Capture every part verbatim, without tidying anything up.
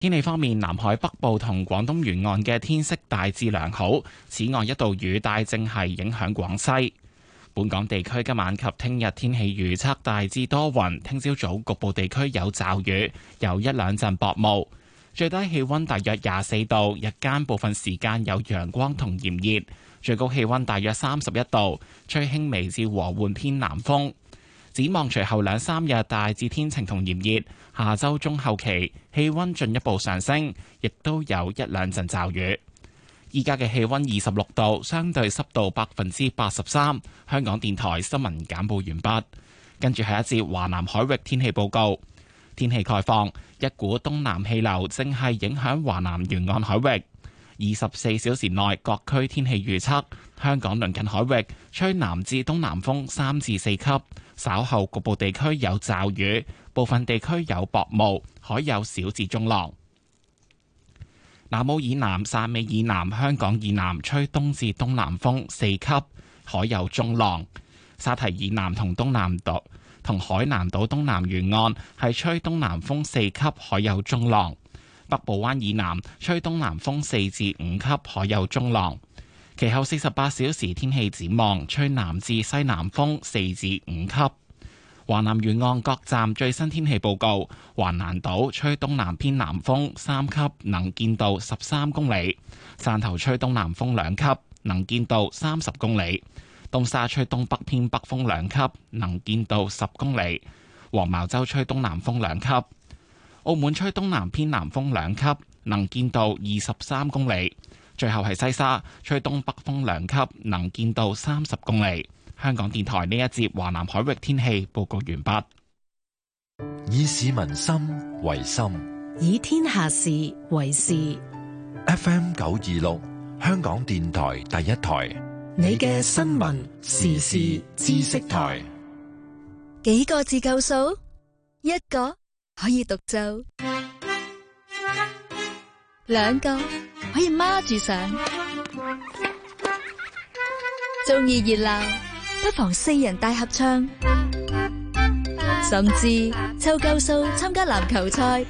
天氣方面，南海北部同廣東沿岸嘅天色大致良好。此外，一道雨帶正係影響廣西。本港地區今晚及聽日天氣預測大致多雲，聽朝早局部地區有驟雨，有一兩陣薄霧。最低氣溫大約廿四度，日間部分時間有陽光同炎熱，最高氣溫大約三十一度，吹輕微至和緩偏南風。展望隨後兩三日大致天晴同炎熱，下周中後期氣溫進一步上升，亦都有一兩陣驟雨。依家嘅氣溫二十六度，相對濕度百分之八十三。香港電台新聞簡報完畢，跟住係一節華南海域天氣報告。天氣概況，一股東南氣流正係影響華南沿岸海域。二十四小時內各區天氣預測：香港鄰近海域吹南至東南風三至四級，稍後局部地區有驟雨，部分地區有薄霧，海有小至中浪。南澳以南、汕尾以南、香港以南吹東至東南風四級，海有中浪。沙堤以南同東南島同海南島東南沿岸係吹東南風四級，海有中浪。北部灣以南吹東南風四至五級，海有中浪。其後四十八小時天氣展望，吹南至西南風四至五級。華南沿岸各站最新天氣報告：橫瀾島吹東南偏南風三級，能見度十三公里；汕頭吹東南風兩級，能見度三十公里；東沙吹東北偏北風兩級，能見度十公里；黃茅洲吹東南風兩級；澳門吹東南偏南風兩級，能見度二十三公里；最後係西沙吹東北風兩級，能見度三十公里。香港電台呢一節華南海域天氣報告完畢。 以市民心為心， 以天下事為事。 F M 九二六，香港電台第一台， 你嘅新聞時事知識台。 幾個字夠數？一個可以獨奏，兩個可以孖住上。鍾意熱鬧，不妨四人大合唱，甚至湊夠數參加籃球賽。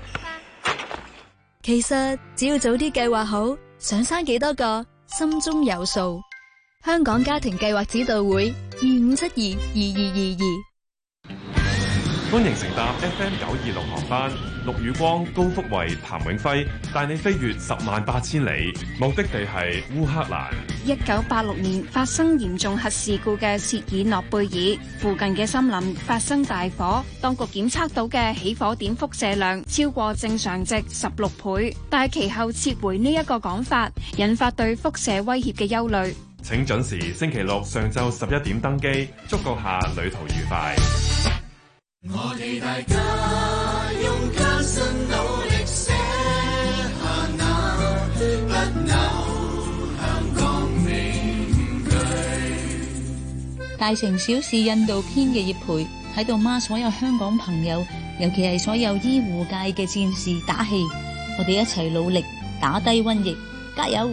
其實只要早啲計劃好，想生幾多個，心中有數。香港家庭計劃指導會二五七二二二二二。 歡迎乘搭 F M 九二六航班，陸宇光、高福慧、譚永輝帶你飛越十萬八千里，目的地係烏克蘭。 一九八六年發生嚴重核事故嘅切爾諾貝爾附近嘅森林發生大火，當局檢測到嘅起火點輻射量超過正常值十六倍，但係其後撤回呢一個講法，引發對輻射威脅嘅憂慮。 請準時星期六上晝十一點登機，祝閣下旅途愉快。 我哋大家用艱辛努力寫下那不朽香港名句。 大城小事印度篇嘅葉培喺度孖所有香港朋友，尤其係所有醫護界嘅戰士打氣，我哋一齊努力打低瘟疫，加油！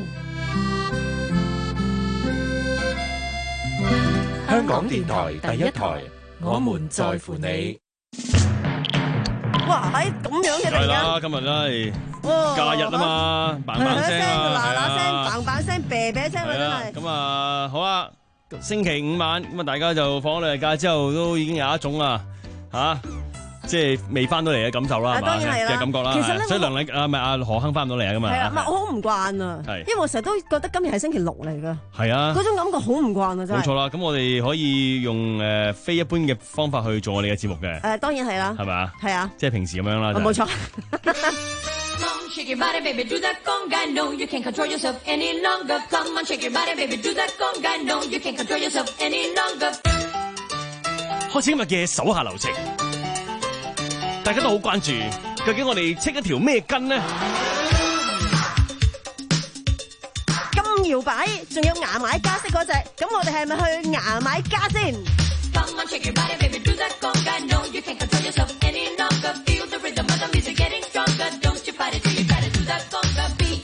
香港電台第一台，我們在乎你。 哇！喺咁樣嘅係啦，今日都係假日啊嘛，嘭嘭聲啊， 嗱嗱聲，嘭嘭聲，啤啤聲啊，真係。 咁啊，好啦，星期五晚咁啊，大家就放咗兩日假之後，都已經有一種啊，吓，即係未翻到嚟嘅感受啦，係嘛嘅感覺啦。 其實咧， 所以梁禮啊，唔係阿何亨翻唔到嚟啊，咁啊。 係啊，唔係我好唔慣啊，因為我成日都覺得今日係星期六嚟噶。 係啊， 嗰種感覺好唔慣啊，真係。 冇錯啦，咁我哋可以用誒非一般嘅方法去做我哋嘅節目嘅。 誒，當然係啦。 係咪啊？ 係啊。 即係平時咁樣啦。 冇錯。 Shake your body, baby, do that conga. No, you can't control yourself any longer. Come on, shake your body, baby, do that conga. No, you can't control yourself any longer. 開始今日嘅手下留情，大家都好關注，究竟我哋戚一條咩筋呢？ 咁搖擺，仲有牙買加色嗰隻，咁我哋係咪去牙買加先 ？Come on, shake your body, baby, do that conga. No, you can't control yourself any longer. Feel the rhythm of the music getting stronger. Don't you fight it till you try to do that conga beat.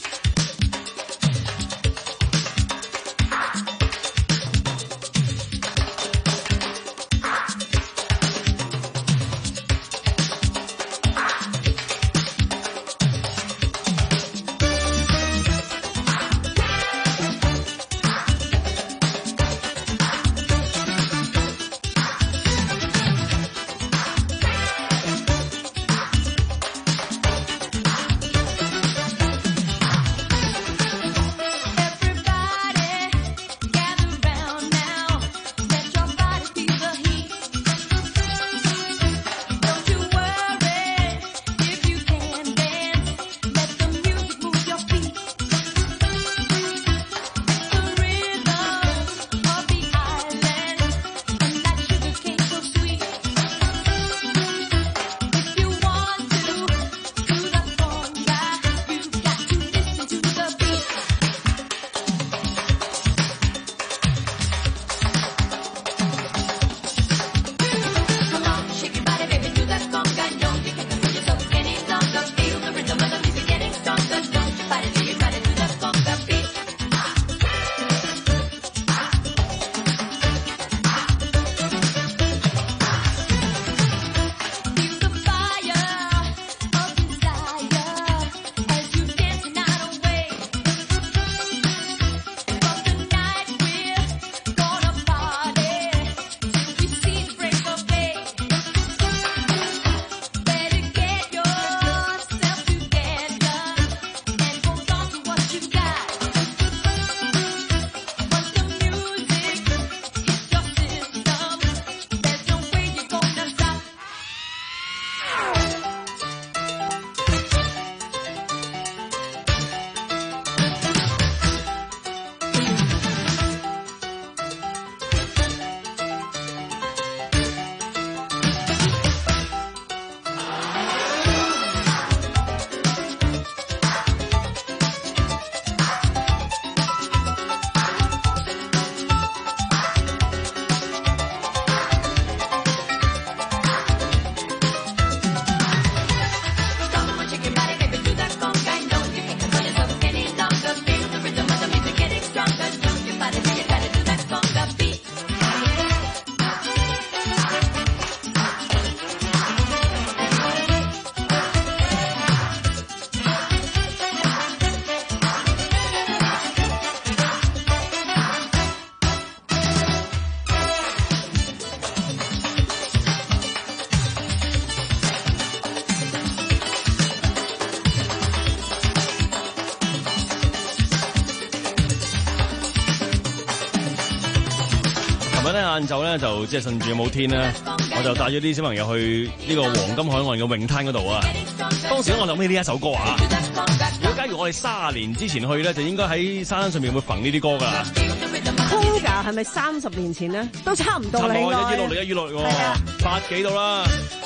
晏晝咧就即係順住冇天啦，我就帶咗啲小朋友去呢個黃金海岸嘅泳灘嗰度啊。當時咧我諗起呢一首歌啊，如果假如我哋卅年之前去咧，就應該喺山上面會揈呢啲歌噶啦。 Conga 係咪三十年前咧？都差唔多啦，應該。 一於落嚟，一於落嚟喎，百幾度啦。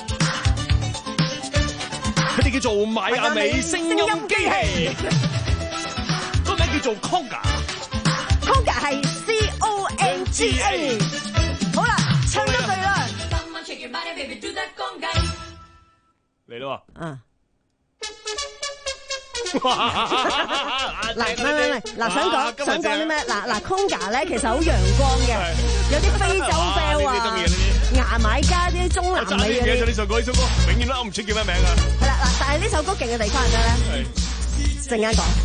佢哋叫做邁阿美聲音機器，個名叫做 Conga。Conga 係 C O N G A。好啦，唱多句啦。 嚟咯。 嗯。嗱，唔係唔係，嗱想講想講啲咩？嗱嗱 Conga 咧其實好陽光嘅，有啲非洲 bell 啊，牙買加啲中南美嗰啲。 呢首歌呢首歌永遠都噏唔出叫咩名啊！ 係啦嗱，但係呢首歌勁嘅地方係咩咧？陣間講。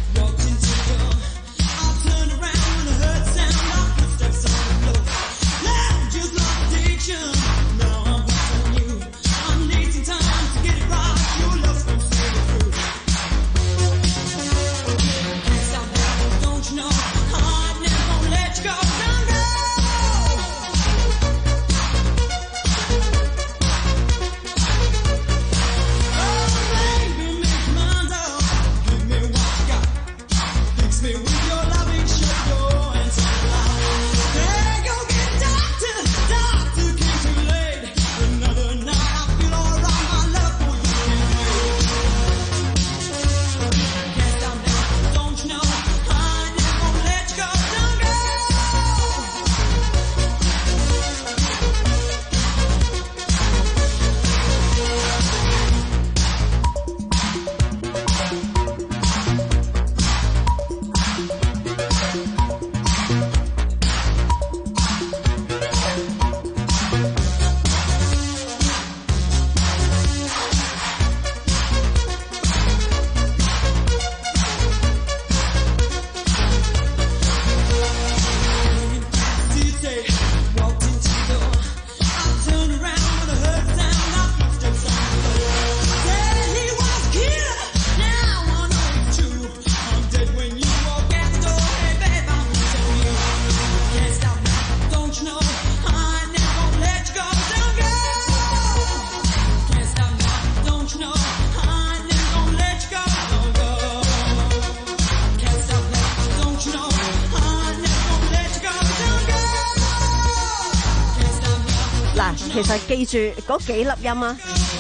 其實記住嗰幾粒音啊，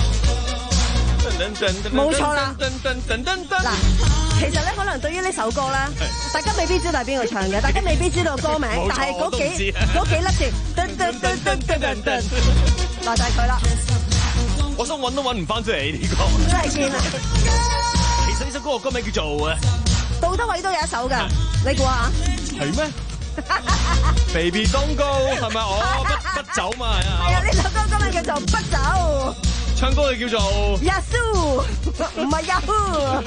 冇錯啦。嗱，其實咧可能對於呢首歌咧，大家未必知道係邊個唱嘅，大家未必知道歌名，但係嗰幾嗰幾粒字，噔噔噔噔噔噔噔，嗱就係佢啦。 我想揾都揾唔翻出嚟呢個。 真係堅啊！ 其實呢首歌個歌名叫做啊， 杜德偉都有一首㗎，你估下？ 係咩？Baby Don't Go 係咪？哦，不不走嘛。 係啊，呢首歌歌名叫做不走。 唱歌嘅叫做 Yazoo， 唔係 Yahoo。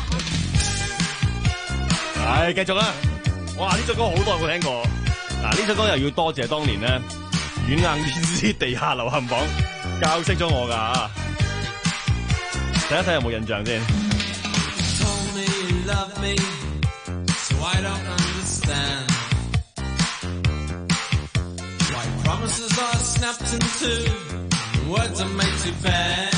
係繼續啦。哇，呢首歌好多人冇聽過。嗱，呢首歌又要多謝當年咧軟硬電視地下流行榜教識咗我㗎。睇一睇有冇印象先。 Promises are snapped in two, words are made to bend.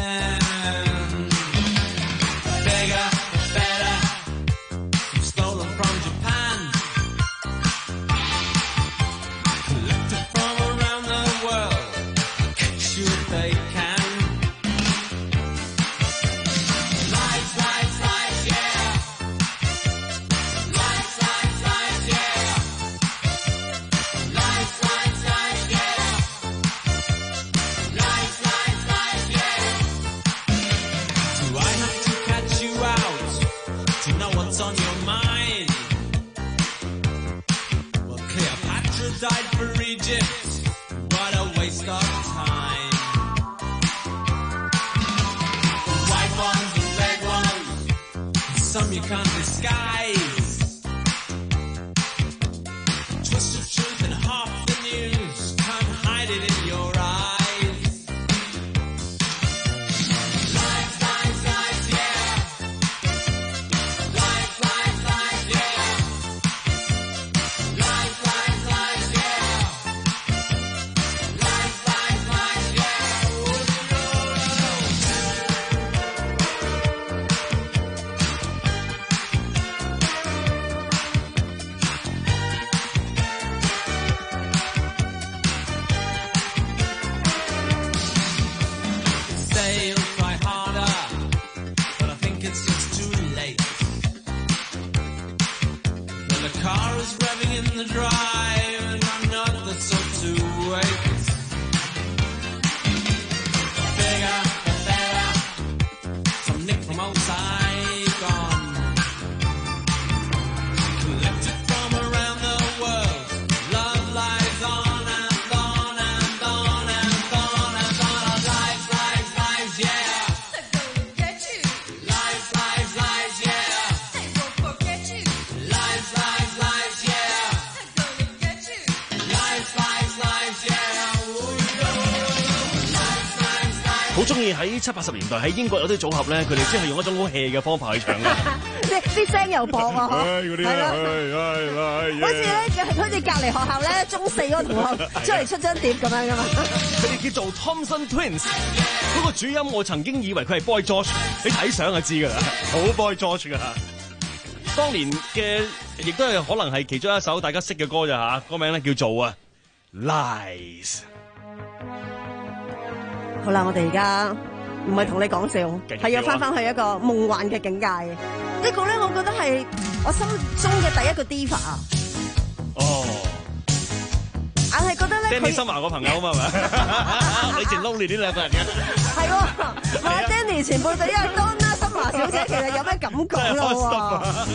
Bigger, better, stolen from Japan, collected from around the world, catch you if they can. Lights, lights, lights, yeah. Lights, lights, lights, yeah. Lights, lights, lights, yeah. Lights, lights, lights, yeah. Do I have to catch you out to know what's on your mind? Well, Cleopatra died for Egypt. What a waste of time. White ones and red ones, some you can't disguise. Twist of truth and half the news, can't hide it in your eyes. Lights, lights, lights, yeah. Lights, lights, lights, yeah. Lights, lights, lights, yeah. in the drive, and I'm not the sort to wait. Bigger and better, some Nick from outside gone. Collected from around the world, love lies on and on and on and on and on. Lies, lies, lies, yeah. Get you. Lies, lies, lies, yeah. They won't forget you. Lies, lies, lies, yeah. Get you. Lies, lies, lies, yeah. Oh, lies, lies, lies. 好中意喺七八十年代喺英國有啲組合咧，佢哋真係用一種好 hea 嘅方法去唱嘅。 啲啲聲又薄啊， 唉嗰啲係咯。 係好似咧，好似隔離學校咧，中四嗰個同學出嚟出張碟咁樣噶嘛。 佢哋叫做 Thompson Twins， 嗰個主音我曾經以為佢係 Boy George， 你睇相就知㗎啦，好 Boy George 㗎。當年嘅亦都係可能係其中一首大家識嘅歌咋嚇，歌名咧叫做啊 Lies。 好啦，我哋而家唔係同你講笑， 繼續係要翻翻去一個夢幻嘅境界嘅。呢個咧，我覺得係我心中嘅第一個 diva 啊！ 哦， 硬係覺得咧， Danny Summer 個朋友啊嘛，係咪？你淨 lonely 呢兩個人嘅。 係喎，話 Danny 前輩對阿 Donna Summer 小姐其實有咩感覺咯喎？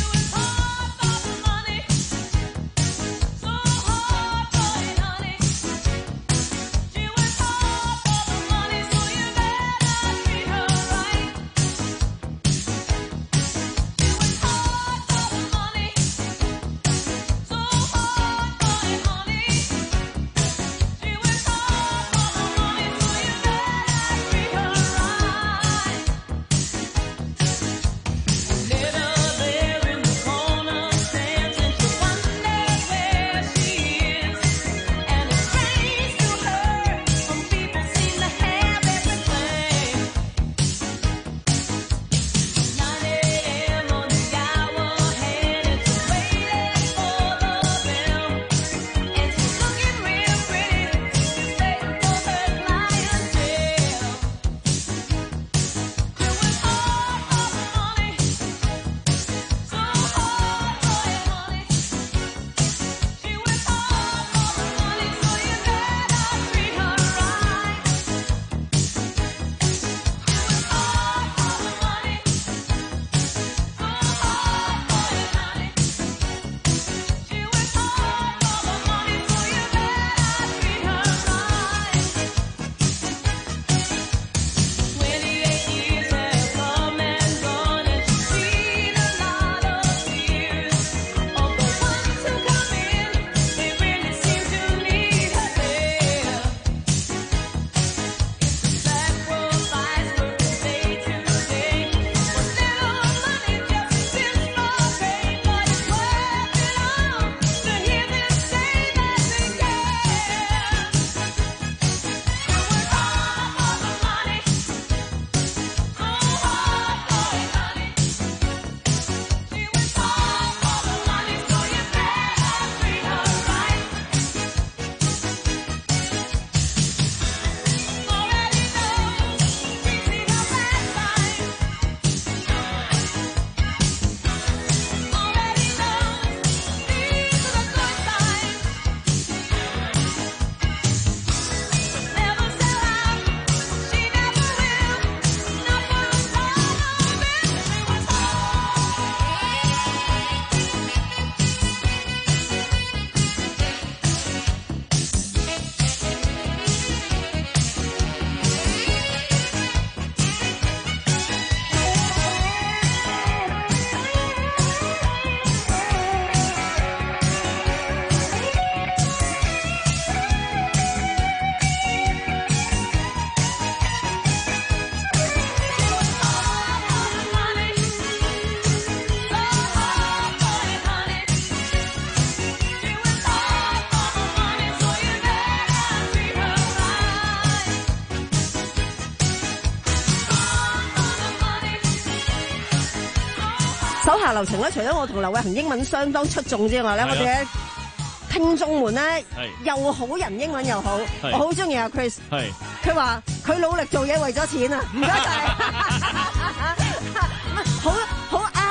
手下留情咧，除咗我同劉偉恒英文相當出眾之外咧，我哋嘅聽眾們咧又好人英文又好，我好中意阿 Chris。佢話佢努力做嘢為咗錢啊，唔該晒，好好啱啊！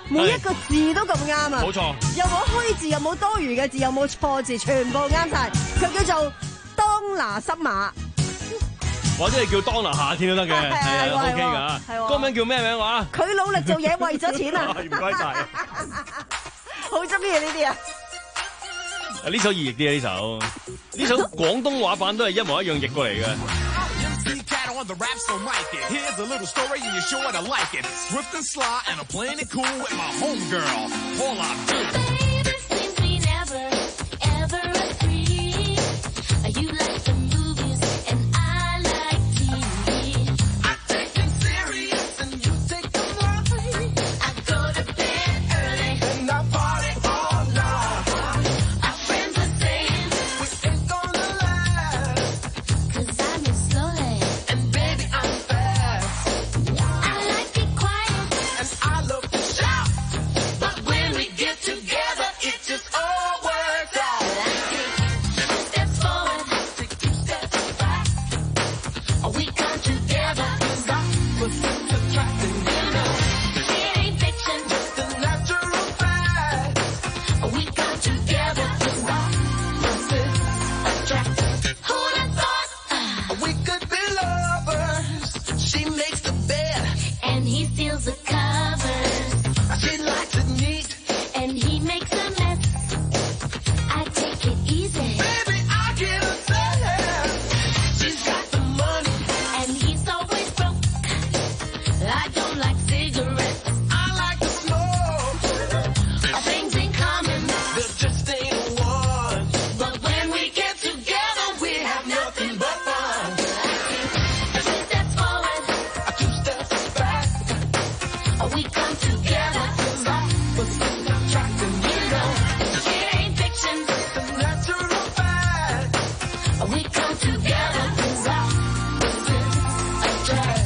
每一個字都咁啱啊！ 冇錯， 又冇虛字，又冇多餘嘅字，又冇錯字，全部啱晒。佢叫做當拿濕馬， 或者係叫當拿夏天都得嘅，係啊係喎 OK 係㗎。 喎歌名叫咩名話？ 佢努力做嘢為咗錢啊！ 唔該晒。 好中意呢啲啊！ 呢首易譯啲啊！呢首呢首廣東話版都係一模一樣譯過嚟嘅。 On the rap, so like it. Here's a little story and you're sure to like it. Swift and sly and I'm playing it cool with my homegirl. All I do. Baby, seems we never, ever agree. You like the movies and I like T V. I take them serious and you take them light. I go to bed early And I party all night. Our friends are saying We ain't gonna last. 'cause I move slowly. And baby, I'm fast. I like it quiet, And I love to shout. but when we get Together, it just all works out. I take two steps forward, Take two steps back. we come together. Opposites attracting, you know. It ain't fiction, The natural fact. we come together. Opposites attracting. Who'd have thought? We could be lovers. She makes the bed. And he steals the covers, She likes it neat. and he makes a mess. I take it easy, Baby, I get a sad. She's got the money. and he's always broke. I don't like cigarettes, I like to smoke. or things in common. There just ain't one. But when we get Together we have nothing but fun. two steps forward, Two steps back. we come together. Opposites attracting, you know. It ain't fiction, The natural fact. we come together. Opposites attract.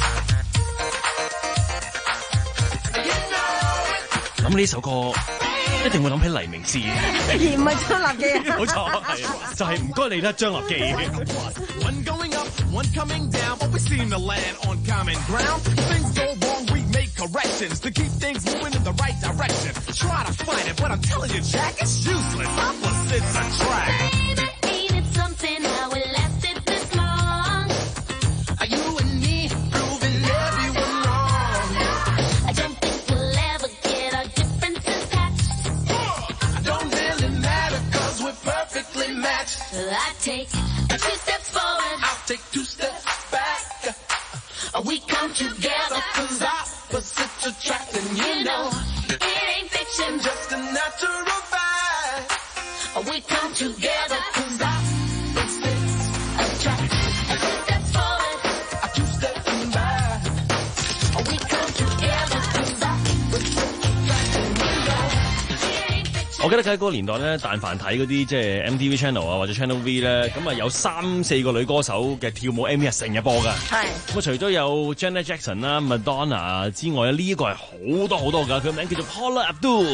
You know it. 諗呢首歌一定會諗起黎明詩， 而唔係張立基啊！ 冇錯，係就係唔該你啦，張立基。 One going up, one coming down, but we seem to land on common ground. Things go wrong, we make corrections to keep things moving in the right direction. Try to fight it, but I'm telling you, Jack, it's useless. Opposites attract. Baby, ain't it something how it lasted this long? You and me proving everyone wrong. I don't think we'll ever get our differences patched. Don't really matter, cause we're perfectly matched. I take two steps forward, I'll take two steps back. we come together. Cause opposites attract, and you know, It ain't fiction, just a natural fact. we come together. Cause opposites attract. Two steps forward, Two steps back. we come together. Cause opposites attract, and you know. It ain't fiction. 我記得喺嗰個年代咧，但凡睇嗰啲即係 M T V Channel 啊或者 Channel V 咧，咁啊有三四個女歌手嘅跳舞 M V 係成日播㗎。 係咁啊，除咗有 Janet Jackson 啦、Madonna 之外咧，呢、一個係好多好多㗎。佢名叫做 Paula Abdul。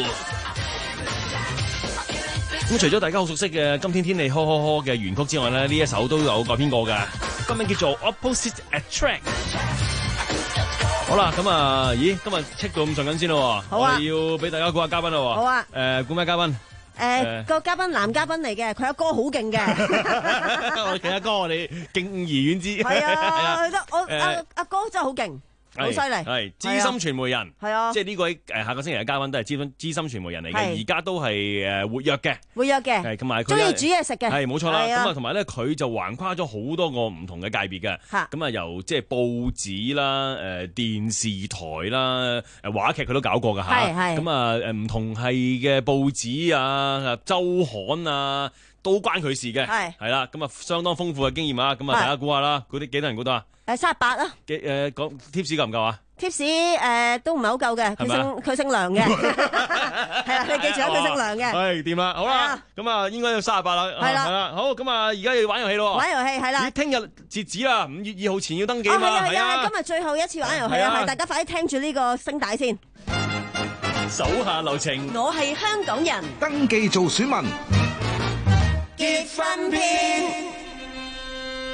咁除咗大家好熟悉嘅《今天天氣呵呵呵》嘅原曲之外咧，呢一首都有改編過㗎。歌名叫做 Opposite Attract。好啦，咁啊，咦，今日戚到咁上緊先咯。 好啊我哋要俾大家估下嘉賓咯。 好啊誒，估咩嘉賓？ 誒個嘉賓男嘉賓嚟嘅，佢阿哥好勁嘅。 我哋阿哥，我哋敬而遠之。 係啊，佢得我誒阿阿哥真係好勁，好犀利。 係資深傳媒人， 係啊即係呢個位誒下個星期嘅嘉賓都係資深資深傳媒人嚟嘅， 係而家都係誒活躍嘅， 活躍嘅， 係同埋佢中意煮嘢食嘅， 係冇錯啦。 係啊咁啊，同埋咧佢就橫跨咗好多個唔同嘅界別嘅， 嚇咁啊由即係報紙啦、誒電視台啦、誒話劇佢都搞過㗎嚇， 係係咁啊誒唔同係嘅報紙啊、週刊啊。都關佢事嘅， 係係啦，咁啊相當豐富嘅經驗啊，咁啊係大家估下啦，嗰啲幾多人估到啊？ 誒三十八啊幾誒講 tips 夠唔夠啊？ ，tips 誒都唔係好夠嘅，佢係咪啊姓佢姓梁嘅，係啊，你記住啊，佢姓梁嘅。 係掂啦，好啦係啊， 咁啊應該要三十八啦， 係啦係啦，好，咁啊而家要玩遊戲咯， 玩遊戲係啦咦，聽日截止啦，五月二號前要登記哦， 啊嘛， 係啊係啊， 係啊今，日最後一次玩遊戲係啊啊，係大家快啲聽住呢個聲帶先。 手下留情， 我係香港人， 登記做選民， 結婚篇。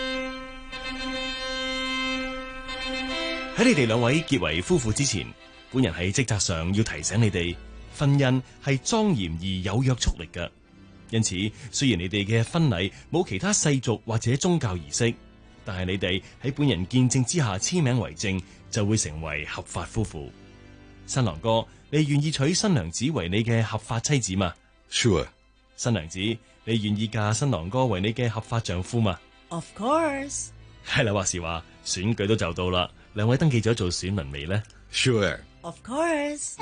喺你哋兩位結為夫婦之前， 本人喺職責上要提醒你哋，婚姻係莊嚴而有約束力嘅。因此，雖然你哋嘅婚禮冇其他世俗或者宗教儀式，但係你哋喺本人見證之下簽名為證，就會成為合法夫婦。新郎哥，你願意娶新娘子為你嘅合法妻子嗎 ？Sure。 新娘子，你願意嫁新郎哥為你嘅合法丈夫嗎 ？Of course。 係啦，話時話，選舉都就到啦，兩位登記咗做選民未呢？ Sure。 Of course。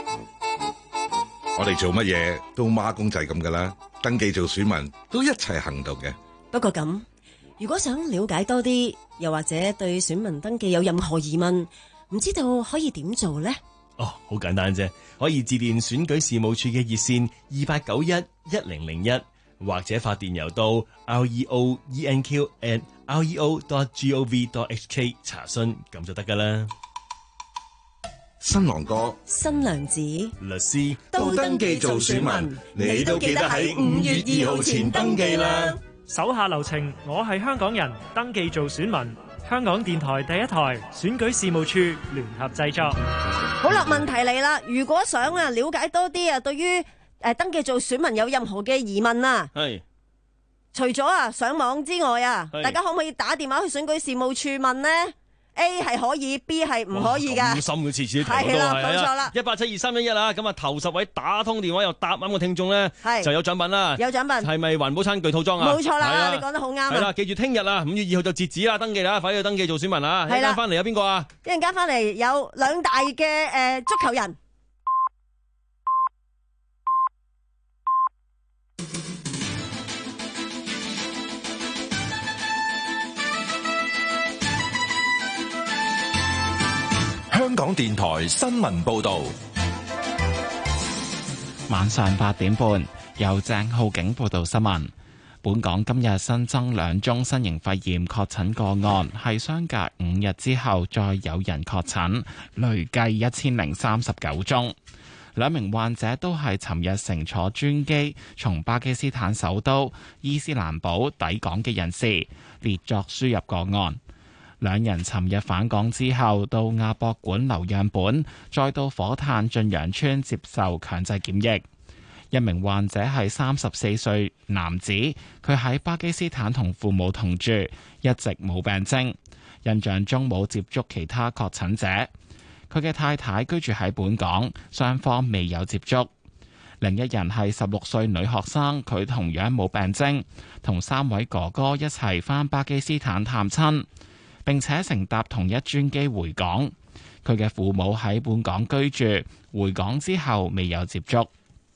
我哋做乜嘢都孖公仔咁噶啦，登記做選民都一齊行動嘅。 不過咁，如果想了解多啲，又或者對選民登記有任何疑問，唔知道可以點做呢？ 哦，好簡單啫，可以致電選舉事務處嘅熱線二八九一一零零一，或者發電郵到 reoenq at reo dot gov dot hk 查詢，咁就得噶啦。 新郎哥、 新娘子、 律師都登記做選民，你都記得喺五月二號前登記啦。 手下留情，我係香港人，登記做選民。香港電台第一台選舉事務處聯合製作。 好啦，問題嚟啦，如果想啊了解多啲啊，對於誒登記做選民有任何嘅疑問啊， 係除咗啊上網之外啊，大家可唔可以打電話去選舉事務處問呢？ A 係可以 ，B 係唔可以噶。 咁深嘅次次都提係啦，冇錯啦。 一八七二三一一啊，咁啊頭十位打通電話又答啱嘅聽眾咧，就有獎品啦。 有獎品係咪環保餐具套裝啊？ 冇錯啦，你講得好啱啊。 係啦，記住聽日啊，五月二號就截止啦，登記啦，快啲去登記做選民啊！一陣間翻嚟有邊個啊？ 一陣間翻嚟有兩大嘅誒足球人。 香港電台新聞報道， 晚上八點半由鄭浩景報道新聞。本港今日新增兩宗新型肺炎確診個案，係相隔五日之後再有人確診，累計一千零三十九宗。兩名患者都係尋日乘坐專機從巴基斯坦首都伊斯蘭堡抵港嘅人士，列作輸入個案。兩人尋日返港之後到亞博館留樣本，再到火炭駿洋邨接受強制檢疫。一名患者係三十四歲男子，佢喺巴基斯坦同父母同住，一直冇病徵，印象中冇接觸其他確診者。佢嘅太太居住喺本港，雙方未有接觸。另一人係十六歲女學生，佢同樣冇病徵，同三位哥哥一齊返巴基斯坦探親，並且乘搭同一專機回港。佢嘅父母喺本港居住，回港之後未有接觸。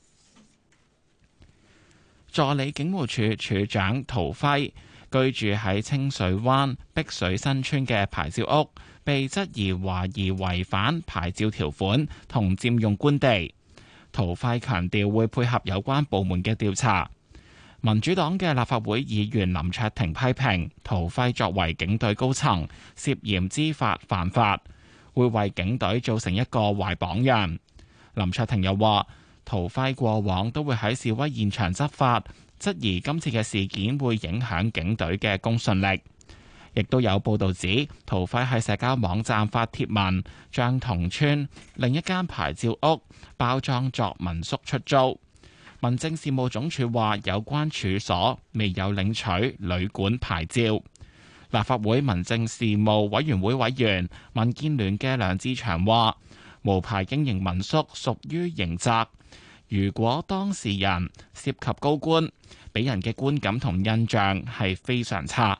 助理警務處處長陶輝居住喺清水灣碧水新村嘅牌照屋，被質疑懷疑違反牌照條款同佔用官地。陶輝強調會配合有關部門嘅調查。民主黨嘅立法會議員林卓廷批評陶輝作為警隊高層，涉嫌知法犯法，會為警隊造成一個壞榜樣。林卓廷又話，陶輝過往都會喺示威現場執法，質疑今次嘅事件會影響警隊嘅公信力。亦都有報道指，陶輝喺社交網站發帖文，將同村另一間牌照屋包裝作民宿出租。民政事務總署話，有關處所未有領取旅館牌照。立法會民政事務委員會委員民建聯嘅梁志祥話，無牌經營民宿屬於刑責。如果當事人涉及高官，俾人嘅觀感同印象係非常差。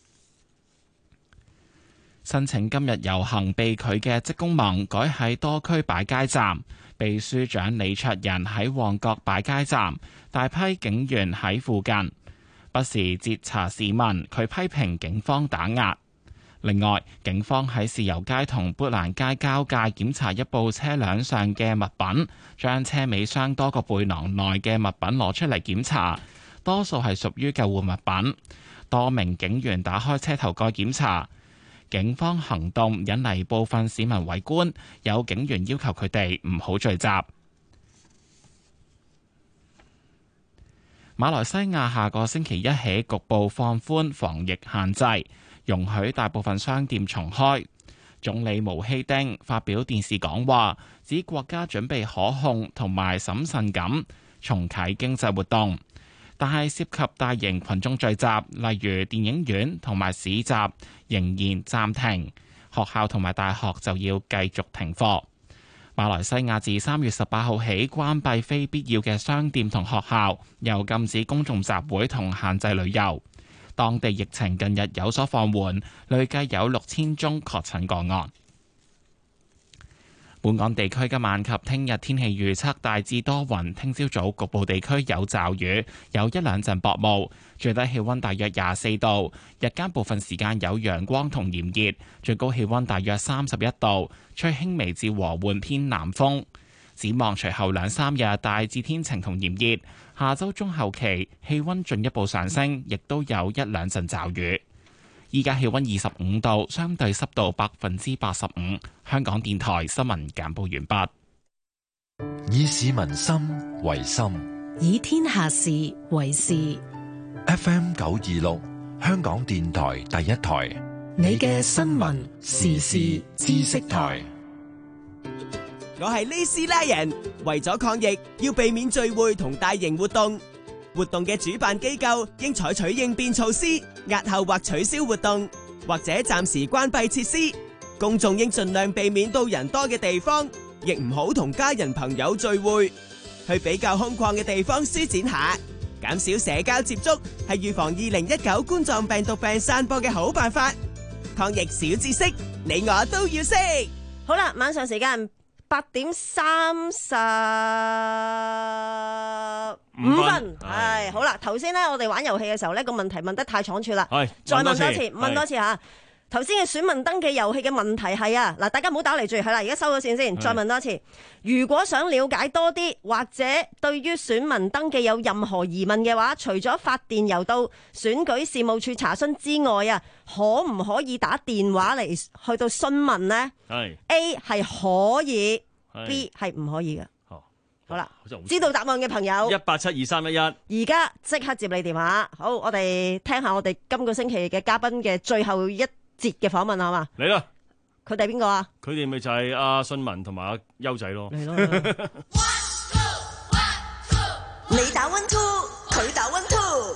申請今日遊行被拒嘅職工盟改喺多區擺街站，秘書長李卓人喺旺角擺街站，大批警員喺附近不時截查市民，佢批評警方打壓。另外，警方喺豉油街同砵蘭街交界檢查一部車輛上嘅物品，將車尾箱多個背囊內嘅物品攞出嚟檢查，多數係屬於救護物品。多名警員打開車頭蓋檢查，警方行動引嚟部分市民圍觀，有警員要求佢哋唔好聚集。馬來西亞下個星期一起局部放寬防疫限制，容許大部分商店重開。 總理毛希丁發表電視講話，指國家準備可控同埋審慎咁重啟經濟活動，但係涉及大型群眾聚集，例如電影院同埋市集，仍然暫停。學校同埋大學就要繼續停課。馬來西亞自三月十八號起關閉非必要嘅商店同學校，又禁止公眾集會同限制旅遊。當地疫情近日有所放緩，累計有六千宗確診個案。本港地區今晚及聽日天氣預測大致多雲，聽朝早局部地區有驟雨，有一兩陣薄霧，最低氣溫大約廿四度，日間部分時間有陽光同炎熱，最高氣溫大約三十一度，吹輕微至和緩偏南風。展望隨後兩三日大致天晴同炎熱，下周中後期氣溫進一步上升，亦都有一兩陣驟雨。依家氣溫二十五度，相對濕度百分之八十五。香港電台新聞簡報完畢。 以市民心為心， 以天下事為事。 F M 九二六，香港電台第一台， 你嘅新聞時事知識台。 我係呢斯拉人，為咗抗疫，要避免聚會同大型活動。活動嘅主辦機構應採取應變措施，押後或取消活動，或者暫時關閉設施。公眾應盡量避免到人多嘅地方，亦唔好同家人朋友聚會。去比較空曠嘅地方舒展下，減少社交接觸，係預防二零一九冠狀病毒病散播嘅好辦法。抗疫小知識，你我都要識。 好啦，晚上時間八點三十五分，係好啦。頭先咧，我哋玩遊戲嘅時候呢個問題問得太倉促啦，再問多次，問多次吓。頭先嘅選民登記遊戲嘅問題係啊，嗱，大家唔好打嚟住，係啦，而家收咗線先，再問多次。如果想了解多啲，或者對於選民登記有任何疑問嘅話，除咗發電郵到選舉事務處查詢之外啊，可唔可以打電話嚟去到詢問呢？係 A 係可以 ，B 係唔可以嘅。好，好啦，知道答案嘅朋友， 一八七二三一一， 而家即刻接你電話。好，我哋聽下我哋今個星期嘅嘉賓嘅最後一節嘅訪問好嘛？嚟啦！佢哋邊個啊？ 佢哋咪就係阿信文同埋阿優仔咯。嚟咯！ 你打 one two， 佢打 one two，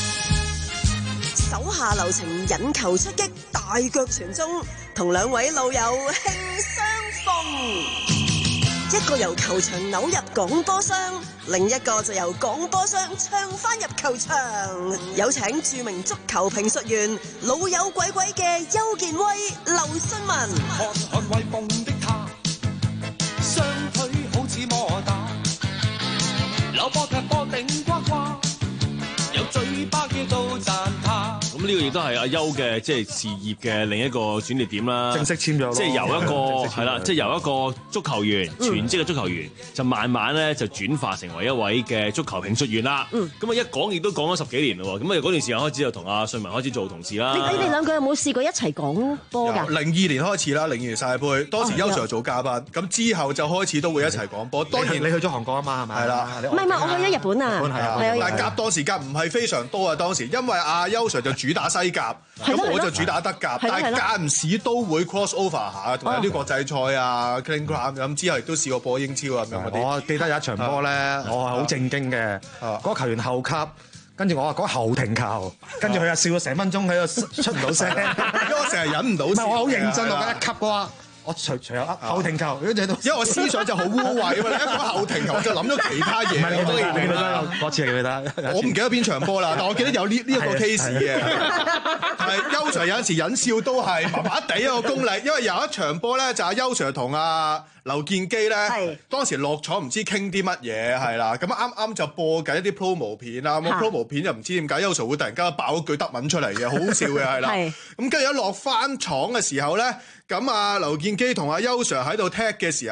手下留情，引球出擊，大腳傳中，同兩位老友輕相逢。一個由球場扭入廣播箱，另一個就由廣播箱唱翻入球場。有請著名足球評述員老友鬼鬼嘅邱健威、劉信文。 看看威風的他，雙腿好似摩打，扭波踢波頂呱呱，有嘴巴叫到讚他。 咁呢個亦都係阿優嘅即係事業嘅另一個轉捩點啦。 正式簽約咯， 即係由一個係啦，即係由一個足球員、嗯、全職嘅足球員，就慢慢咧就轉化成為一位嘅足球評述員啦。咁啊、嗯、一講亦都講咗十幾年咯。咁啊嗰段時間開始就同阿信文開始做同事啦。 你你哋兩個有冇試過一齊講波㗎？ 零二年開始啦，零二年世界盃，當時優 Sir 做嘉賓，咁、啊、之後就開始都會一齊講波。當然你去咗韓國啊嘛，係咪？係啦， 唔係唔係，我去咗日本啊。 係啊，但係夾檔時間唔係非常多啊。當時因為阿優 Sir 就主打西甲。咁我就主打德甲，但係間唔時都會 cross over 下，同埋啲國際賽啊 clean club 咁之後亦都試過播英超啊咁樣嗰啲。我記得有一場波咧，我係好正經嘅，嗰個球員後級，跟住我話嗰後停球，跟住佢又笑咗成分鐘喺度出唔到聲，因為我成日忍唔到。唔係我好認真，我覺得一級嘅話。我隨隨後後停球，因為我思想就好污穢啊嘛！你一講後停球，我就諗咗其他嘢。唔係，我記得嗰次記得，我唔記得邊場波啦，但我記得有呢呢一個 case 嘅。係優 Sir 有陣時忍笑都係麻麻地一個功力，因為有一場波咧就係優 Sir 同阿劉建基咧，當時落廠唔知傾啲乜嘢係啦，咁啱啱就播緊一啲 promo 片啦，咁 promo 片就唔知點解優 Sir 會突然間爆一句德文出嚟嘅，好好笑嘅係啦。咁跟住一落翻廠嘅時候咧。咁啊，劉建基同阿優 Sir 喺度踢嘅時候咧，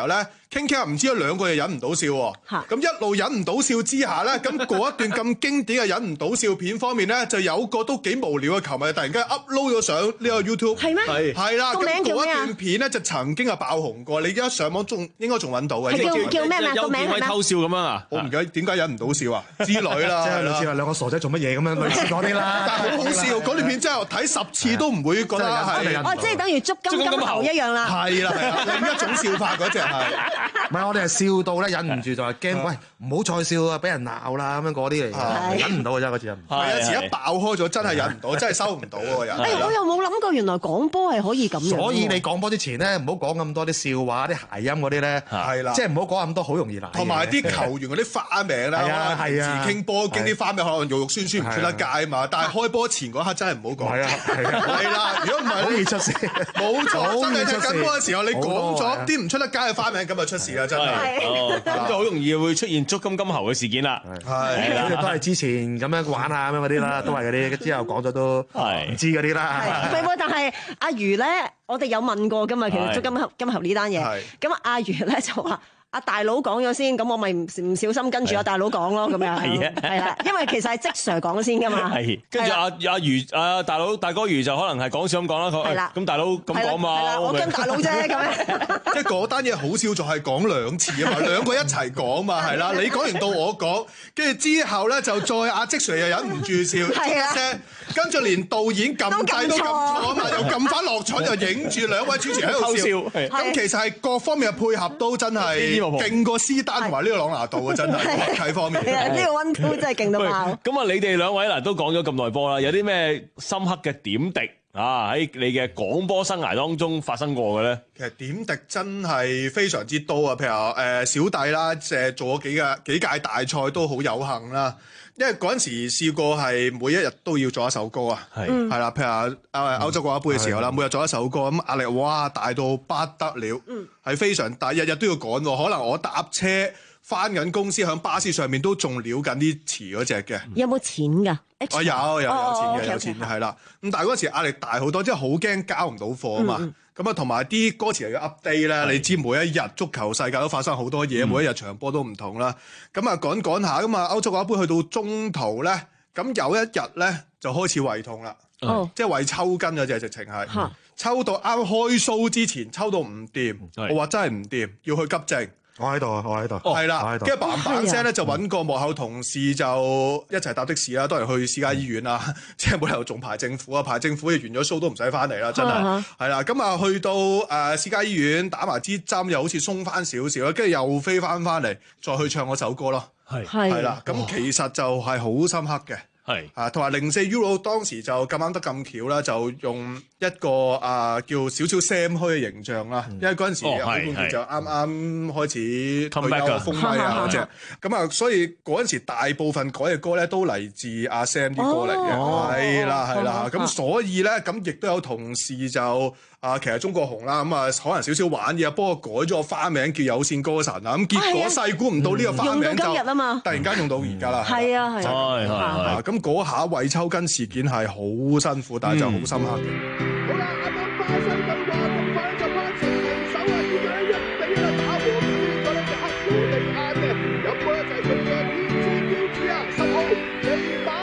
傾傾下唔知有兩個又忍唔到笑喎。咁一路忍唔到笑之下咧，咁嗰一段咁經典嘅忍唔到笑片方面咧，就有個都幾無聊嘅球迷突然間 upload 咗上呢個 YouTube。係咩？係係啦。咁嗰一段片咧就曾經係爆紅過，你而家上網仲應該仲揾到嘅。 係叫叫咩名？個名係咩？ 偷笑咁樣啊？ 我唔記得點解忍唔到笑啊之類啦。 即係類似話兩個傻仔做乜嘢咁樣類似嗰啲啦。 但係好好笑，嗰段片真係睇十次都唔會覺得係。 哦，即係等於捉金金猴一樣啦。 係啦係啦，另一種笑法嗰隻係。 唔係我哋係笑到咧忍唔住就係驚，喂唔好再笑啊，俾人鬧啦咁樣嗰啲嚟嘅，忍唔到嘅啫嗰次。 係有時一爆開咗真係忍唔到，真係收唔到喎人。 哎，我又冇諗過原來廣播係可以咁樣。 所以你講波之前咧，唔好講咁多啲笑話、啲諧音嗰啲咧， 係啦， 即係唔好講咁多，好容易鬧。 同埋啲球員嗰啲花名啦， 係啊係啊，傾波經啲花名可能肉肉酸酸唔出得街啊嘛，但係開波前嗰刻真係唔好講。係啊係啦，如果唔係好易出事。 冇錯，真係踢緊波嘅時候，你講咗啲唔出得街嘅花名，咁就出事啦，真係。 咁就好容易會出現捉金金猴嘅事件啦。 係啦，都係之前咁樣玩下咁樣嗰啲啦，都係嗰啲。之後講咗都唔知嗰啲啦。 係，唔係喎，但係阿瑜咧，我哋有問過㗎嘛，其實捉金猴金猴呢單嘢。咁阿瑜咧就話。阿大佬講咗先，咁我咪唔唔小心跟住阿大佬講咯，咁樣係啊，係啦，因為其實係即 Sir 講先噶嘛。係， 跟住阿阿瑜阿大佬大哥瑜就可能係講笑咁講啦。係啦，咁大佬咁講嘛， 我跟大佬啫咁樣。 即係嗰單嘢好笑，就係講兩次啊嘛，兩個一齊講嘛，係啦，你講完到我講，跟住之後咧就再阿即 Sir 又忍唔住笑，係啊，跟住連導演撳掣都撳錯啊嘛，又撳翻落場，又影住兩位主持喺度笑。咁其實係各方面嘅配合都真係。勁過斯丹同埋呢個朗拿度啊！真係默契方面， 呢個溫度真係勁到爆。 咁啊，你哋兩位嗱都講咗咁耐波啦，有啲咩深刻嘅點滴啊喺你嘅廣播生涯當中發生過嘅咧？ 其實點滴真係非常之多啊！譬如話誒小弟啦，即係做咗幾屆幾屆大賽都好有幸啦。因為嗰陣時試過係每一日都要做一首歌啊，係係啦，譬如話誒歐洲國家杯嘅時候啦，每日做一首歌，咁壓力哇大到不得了，係非常大，日日都要趕喎。可能我搭車翻緊公司，響巴士上面都仲撩緊啲詞嗰隻嘅。 有冇錢㗎？ 我有有有錢嘅，有錢嘅係啦。咁但係嗰陣時壓力大好多，即係好驚交唔到貨啊嘛。咁啊，同埋啲歌詞又要 update 咧，你知每一日足球世界都發生好多嘢，每一日場波都唔同啦。咁啊，趕趕下咁啊，歐洲國家杯去到中途咧，咁有一日咧就開始胃痛啦，即係胃抽筋嗰隻直情係，抽到啱開 show 之前抽到唔掂，我話真係唔掂，要去急症。 我喺度啊，我喺度。 係啦，跟住嘭嘭聲咧就揾個幕後同事就一齊搭的士啦，當然去私家醫院啦，即係冇理由仲排政府啊，排政府完咗 show 都唔使翻嚟啦，真係係啦。咁啊去到誒私家醫院打埋支針，又好似鬆翻少少啦，跟住又飛翻翻嚟，再去唱嗰首歌咯。係係啦，咁其實就係好深刻嘅。係啊，同埋零四 Euro 當時就咁啱得咁巧啦，就用一個啊叫少少 Sam 虛嘅形象啦，因為嗰陣時歐冠傑就啱啱開始退休封威啊嗰隻，咁啊所以嗰陣時大部分改嘅歌咧都嚟自阿 Sam 啲歌嚟嘅，係啦係啦，咁所以咧咁亦都有同事就啊其實中國紅啦，咁啊可能少少玩嘢，幫我改咗個花名叫有線歌神啊，咁結果細估唔到呢個花名就突然間用到而家啦，係啊係啊，咁。嗰下胃抽筋事件係好辛苦，但係就好深刻嘅。好啦，阿當巴西對話咁快就攀成平手啊！依家一比啦打和，呢個咧就克魯地亞嘅，有個咧就係佢嘅天之驕子啊，十號尼馬。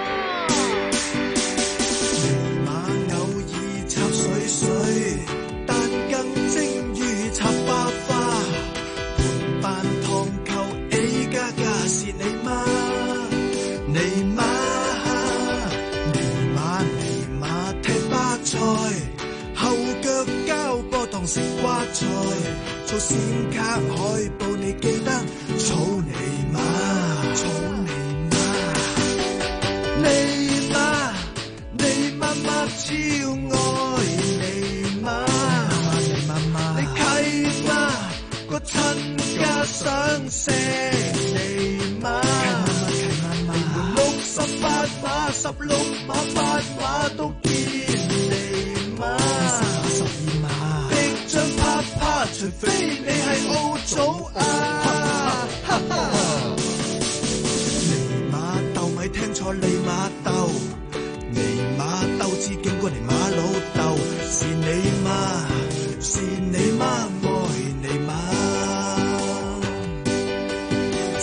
尼馬偶爾插水水，但更精於插花花。盤扮糖球 A 加加是尼馬，尼馬。後腳交波當成瓜菜，做閃卡海報你記得草泥馬，草泥馬，尼馬，尼媽媽超愛尼馬，尼媽媽，你契媽個親家想食尼馬，契媽媽，你們六十八碼十六碼八碼都見。除非你係奧祖啊！尼馬竇咪聽錯你馬竇，尼馬竇至勁過尼馬老豆，是你媽，是你媽愛尼馬。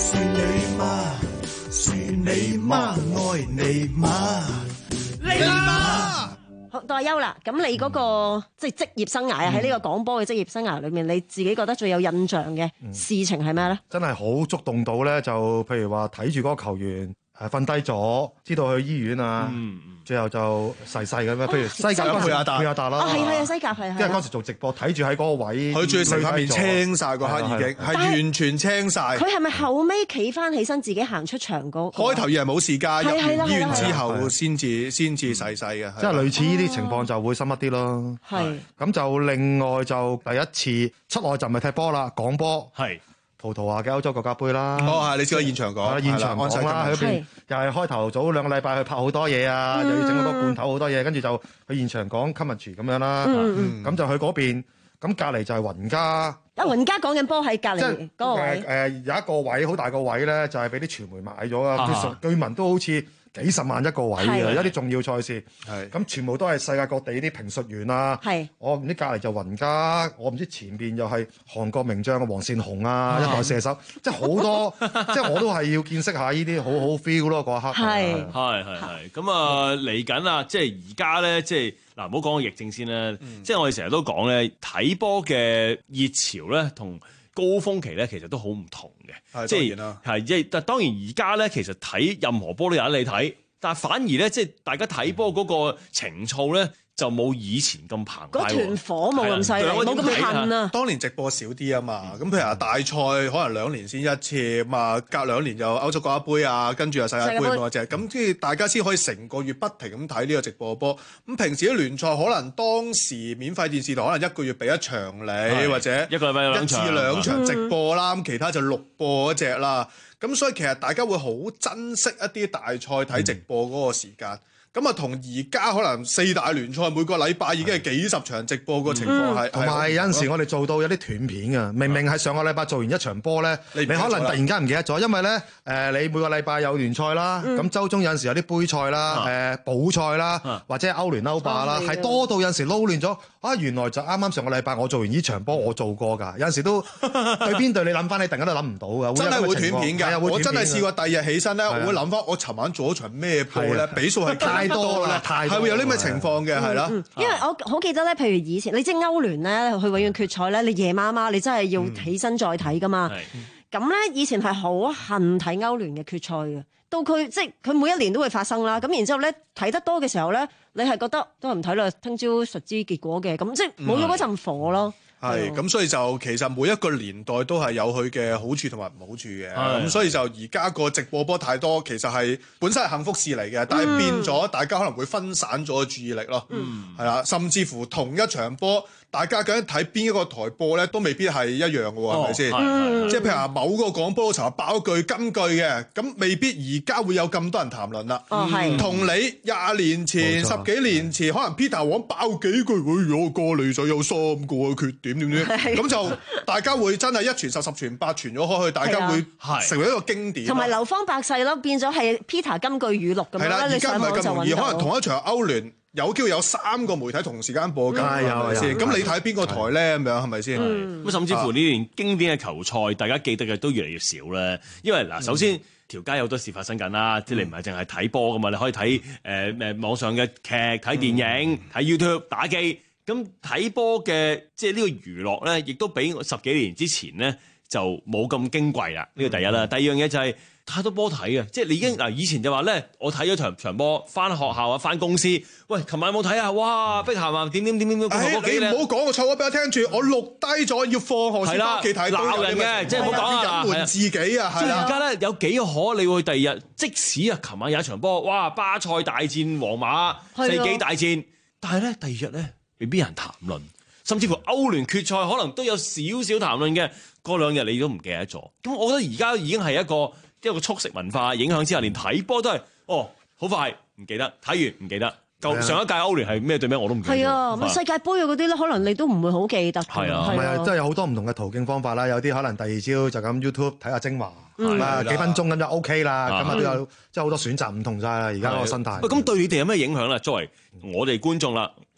是你嗎？是你嗎？愛你嗎？ 你嗎？好，代休啦。咁你嗰、個即係職業生涯啊，喺呢個廣播嘅職業生涯裏面，你自己覺得最有印象嘅事情係咩咧？ 真係好觸動到咧，就譬如話睇住嗰個球員誒瞓低咗，知道去醫院啊， 嗯、 最後就逝世咁樣。譬如西甲佩亞達， 佩亞達啦， 哦係係啊，西甲係係。 因為嗰時做直播，睇住喺嗰個位， 佢仲要成塊面青晒個黑已經，係完全青晒。 佢係咪後尾企翻起身自己行出場嗰？ 開頭以為冇事㗎，入完醫院之係後先至先至逝世嘅。 即係類似呢啲情況就會深一啲咯。 係。 咁就另外就第一次出外就唔係踢波啦，講波。 係。 葡萄牙嘅歐洲國家杯啦， 哦係，你試過現場講， 現場講啦，喺嗰邊又係開頭早兩個禮拜去拍好多嘢啊，又要整好多罐頭好多嘢，跟住就去現場講 commentary 咁樣啦，咁就去嗰邊，咁隔離就係雲加， 啊雲加講緊波喺隔離嗰個位， 誒有一個位好大個位咧，就係俾啲傳媒買咗啊，其實據聞都好似幾十萬一個位嘅，一啲重要賽事，咁全部都係世界各地啲評述員啊，我唔知隔離就雲加，我唔知前邊又係韓國名將嘅黃善雄啊，一代射手，即係好多，即係我都係要見識下呢啲好好 feel 咯嗰一刻。 係係係係，咁啊嚟緊啊，即係而家咧，即係嗱，唔好講個疫症先啦，即係我哋成日都講咧，睇波嘅熱潮咧同高峰期咧，其實都好唔同嘅，即係係即係，但當然而家咧，其實睇任何波都有得你睇，但係反而咧，即係大家睇波嗰個情操咧，就冇以前咁澎湃。 嗰團火冇咁犀利，冇咁恨啊！ 當年直播少啲啊嘛，咁譬如話大賽可能兩年先一次，咁啊隔兩年就歐洲國家杯啊，跟住又世界盃嗰隻，咁即係大家先可以成個月不停咁睇呢個直播波。咁平時啲聯賽可能當時免費電視台可能一個月俾一場你，或者一個禮拜有兩場一至兩場直播啦，咁其他就錄播嗰隻啦。咁所以其實大家會好珍惜一啲大賽睇直播嗰個時間。咁啊，同而家可能四大聯賽每個禮拜已經係幾十場直播個情況係， 同埋有陣時我哋做到有啲斷片㗎，明明係上個禮拜做完一場波咧，你可能突然間唔記得咗，因為咧誒你每個禮拜有聯賽啦，咁週中有陣時有啲杯賽啦、誒補賽啦，或者歐聯歐霸啦，係多到有陣時撈亂咗，啊原來就啱啱上個禮拜我做完呢場波我做過㗎，有陣時都對邊隊你諗翻你突然間都諗唔到㗎， 真係會斷片㗎，我真係試過第二日起身咧，我會諗翻我尋晚做咗場咩波咧，比數係太多啦，係會有啲咩情況嘅，係啦。 因為我好記得咧，譬如以前你知歐聯咧，去永遠決賽咧，你夜媽媽你真係要起身再睇噶嘛。咁咧以前係好恨睇歐聯嘅決賽嘅，到佢即係佢每一年都會發生啦。咁然之後咧睇得多嘅時候咧，你係覺得都係唔睇啦，聽朝實知結果嘅，咁即係冇咗嗰陣火咯。 係咁，所以就其實每一個年代都係有佢嘅好處同埋唔好處嘅。咁所以就而家個直播波太多，其實係本身係幸福事嚟嘅，但係變咗大家可能會分散咗注意力咯。係啦，甚至乎同一場波，大家究竟睇邊一個台播咧，都未必係一樣嘅喎，係咪先？即係譬如話某個廣播尋日爆一句金句嘅，咁未必而家會有咁多人談論啦。同你廿年前、十幾年前，可能 Peter 王爆幾句，哎呀個女仔有三個缺點。點點咁就大家會真係一傳十十傳百傳咗開去，大家會成為一個經典。 同埋流芳百世咯，變咗係 Peter 金句語錄咁樣啦。 而家唔係咁容易，可能同一場歐聯有機會有三個媒體同時間播緊，係咪先？咁你睇邊個台咧？咁樣係咪先？ 咁甚至乎呢段經典嘅球賽，大家記得嘅都越嚟越少啦。因為嗱，首先條街有好多事發生緊啦，即係你唔係淨係睇波噶嘛，你可以睇誒誒網上嘅劇、睇電影、睇 YouTube、打機。咁睇波嘅即係呢個娛樂咧，亦都比我十幾年之前咧就冇咁矜貴啦。呢個第一啦，第二樣嘢就係太多波睇啊！即係你已經嗱，以前就話咧，我睇咗場場波，翻學校啊，翻公司，喂，琴晚有冇睇啊？哇，碧咸啊，點點點點點， 你唔好講個錯話俾我聽住，我錄低咗要放學先翻屋企睇， 鬧人嘅，即係唔好講啊， 隱瞞自己啊， 即係而家咧有幾可你會第二日，即使啊，琴晚有一場波，哇，巴塞大戰皇馬，世紀大戰，但係咧第二日咧。未必有人談論，甚至乎歐聯決賽可能都有少少談論嘅。嗰兩日你都唔記得咗。咁我覺得而家已經係一個一個速食文化影響之下，連睇波都係哦，好快唔記得，睇完唔記得。舊上一屆歐聯係咩對咩我都唔記得。係啊， 咁世界盃嗰啲咧，可能你都唔會好記得。 係啊， 係啊，即係有好多唔同嘅途徑方法啦。有啲可能第二朝就咁 YouTube 睇下精華，啊幾分鐘咁就 OK 啦。咁啊都有即係好多選擇唔同晒啦。而家嗰個生態。 喂，咁對你哋有咩影響咧？作為我哋觀眾啦。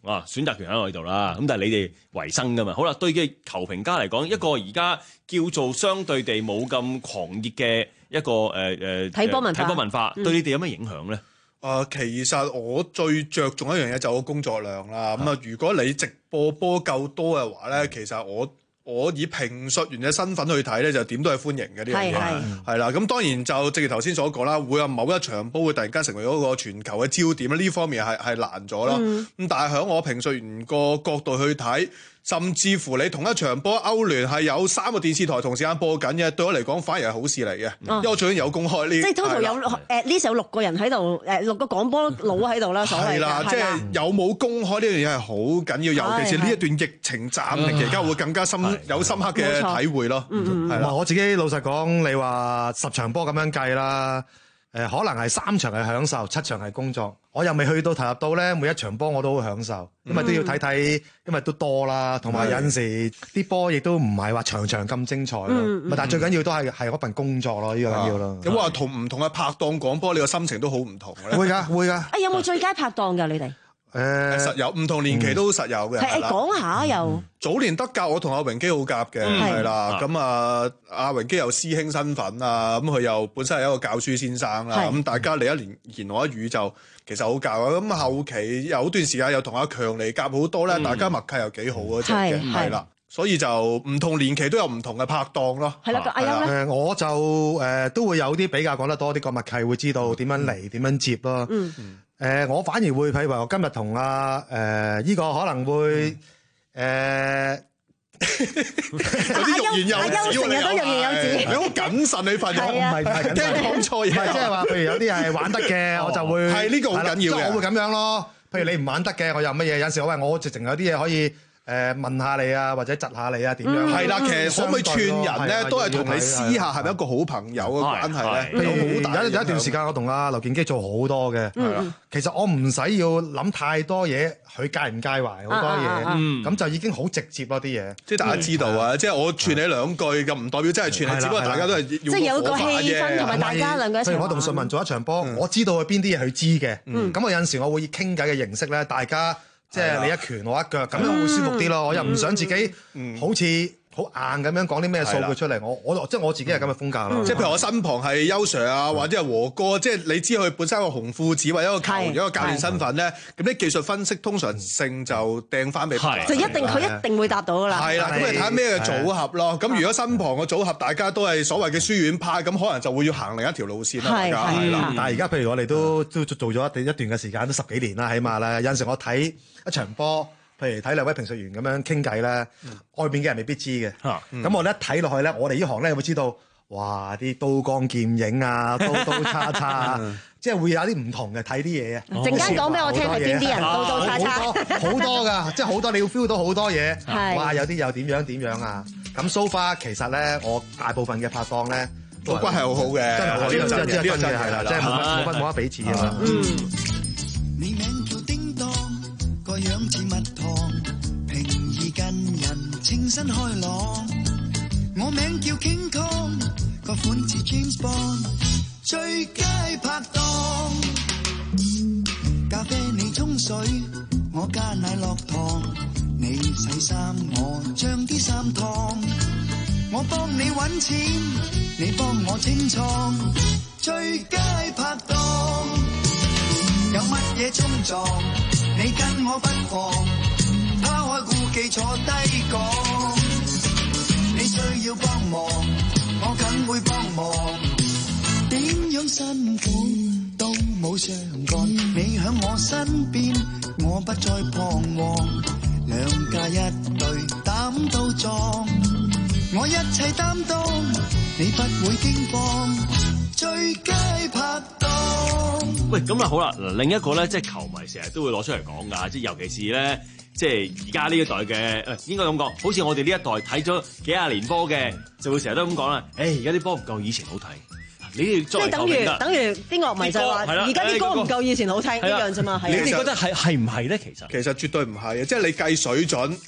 啊，選擇權喺我哋度啦。咁但係你哋維生噶嘛？好啦，對嘅球評家嚟講，一個而家叫做相對地冇咁狂熱嘅一個誒誒睇波文化， 睇波文化對你哋有咩影響咧？ 誒、呃，其實我最着重一樣嘢就係個工作量啦。咁啊，如果你直播波夠多嘅話咧，其實我我以評述員嘅身份去睇咧，就點都係歡迎嘅呢樣嘢。係啦，咁當然就正如頭先所講啦，會有某一場波會突然間成為咗個全球嘅焦點啦。呢方面係係難咗啦。咁、嗯、但係喺我評述員個角度去睇，甚至乎你同一場波歐聯係有三個電視台同時間播緊嘅，對我嚟講反而係好事嚟嘅， 哦、 因為我最緊有公開呢。 即係 total 有誒呢時有六個人喺度，誒六個廣播佬喺度啦，所謂嘅。係啦， 即係有冇公開呢樣嘢係好緊要，尤其是呢一段疫情暫停期間，會更加深有深刻嘅體會咯。 嗯嗯，我自己老實講，你話十場波咁樣計啦。誒可能係三場係享受，七場係工作。我又未去到投入到咧，每一場波我都好享受，因為都要睇睇，因為都多啦，同埋有陣時啲波亦都唔係話場場咁精彩咯。嗯、但係最緊要都係係嗰份工作咯，呢、呢個緊要咯。 咁話同唔同嘅拍檔講波，你個心情都好唔同嘅。 會㗎，會㗎。 啊，有冇最佳拍檔㗎？你哋？ 誒、呃、實有唔同年期都實有嘅， 係、嗯、講下又、嗯、 早年德甲我同阿榮基好夾嘅，係啦，咁啊阿榮基有師兄身份啊，咁佢又本身係一個教書先生啦，咁大家你一年言我一語就其實好夾啊，咁後期有段時間又同阿強尼夾好多咧，嗯、大家默契又幾好嗰隻嘅，係啦，所以就唔同年期都有唔同嘅拍檔咯。 係啦，阿優咧， 誒我就誒、呃、都會有啲比較講得多啲個默契，會知道點樣嚟點、嗯、樣接咯。嗯嗯誒、呃，我反而會譬如話，我今日同阿誒依個可能會誒、呃、有啲欲言又止， 成日都欲言又止， 你好謹慎你份人，唔係唔係驚講錯嘢， 唔係即係話，譬如有啲係玩得嘅，我就會係呢個好緊要嘅， 即係我會咁樣咯。譬如你唔玩得嘅，我有乜嘢？有時我話我直情有啲嘢可以。誒問下你啊，或者窒下你啊，點樣？ 係啦，其實可唔可以串人咧，都係同你私下係咪一個好朋友嘅關係咧？有好大有有一段時間，我同阿劉建基做好多嘅。其實我唔使要諗太多嘢，佢介唔介懷好多嘢，咁就已經好直接咯啲嘢。 即係大家知道啊，即係我串你兩句咁，唔代表真係串你，只不過大家都係要即係有個氣氛同埋大家兩個一齊。 譬如我同順文做一場波，我知道佢邊啲嘢佢知嘅，咁我有陣時我會以傾偈嘅形式咧，大家。即係你一拳我一腳，咁樣會舒服啲咯。嗯、我又唔想自己好似好硬咁樣講啲咩數據出嚟。我我即係我自己係咁嘅風格咯。 嗯、即係譬如我身旁係優 Sir 啊，或者係和哥，即係你知佢本身一個紅褲子或者一個球員一個教練身份咧，咁啲技術分析通常性就掟翻俾佢， 就一定佢一定會答到噶啦。 係啦，咁你睇下咩嘅組合咯。咁如果身旁嘅組合大家都係所謂嘅書院派，咁可能就會要行另一條路線啦。係啦，但係而家譬如我哋都都做咗一一段嘅時間，都十幾年啦，起碼咧有陣時我睇一場波。譬如睇兩位評述員咁樣傾偈咧，嗯、外邊嘅人未必知嘅。咁、嗯、我哋一睇落去咧，我哋呢行咧會知道，哇！啲刀光劍影啊，刀刀叉叉啊，即係會有啲唔同嘅睇啲嘢啊。 陣間講俾我聽係邊啲人刀刀叉叉， 好多好多㗎，即係好多你要 feel 到好多嘢。哇！有啲又點樣點樣啊？咁 so far 其實咧，我大部分嘅拍檔咧， 個關係好好嘅，真係好呢個真係呢個真係係啦， 即係冇乜冇乜冇乜彼此㗎嘛。 個樣似蜜糖，平易近人，清新開朗。我名叫 King Kong，個款似 James Bond，最佳拍檔。咖啡你沖水，我加奶落糖。你洗衫，我將啲衫燙。我幫你搵錢，你幫我清倉，最佳拍檔。有乜嘢衝撞？你跟我不妨拋開顧忌坐低講，你需要幫忙，我梗會幫忙。點樣辛苦都冇相干，你響我身邊，我不再彷徨。兩家一對膽都壯，我一切擔當，你不會驚慌。最佳拍檔。 喂，咁啊好啦，嗱另一個咧，即係球迷成日都會攞出嚟講㗎，即係尤其是咧，即係而家呢一代嘅，誒應該咁講，好似我哋呢一代睇咗幾廿年波嘅，就會成日都咁講啦。誒而家啲波唔夠以前好睇，你哋作為球迷， 即係等於等於啲樂迷就係話，而家啲歌唔夠以前好聽一樣啫嘛。 你哋覺得係係唔係咧？其實其實絕對唔係嘅，即係你計水準。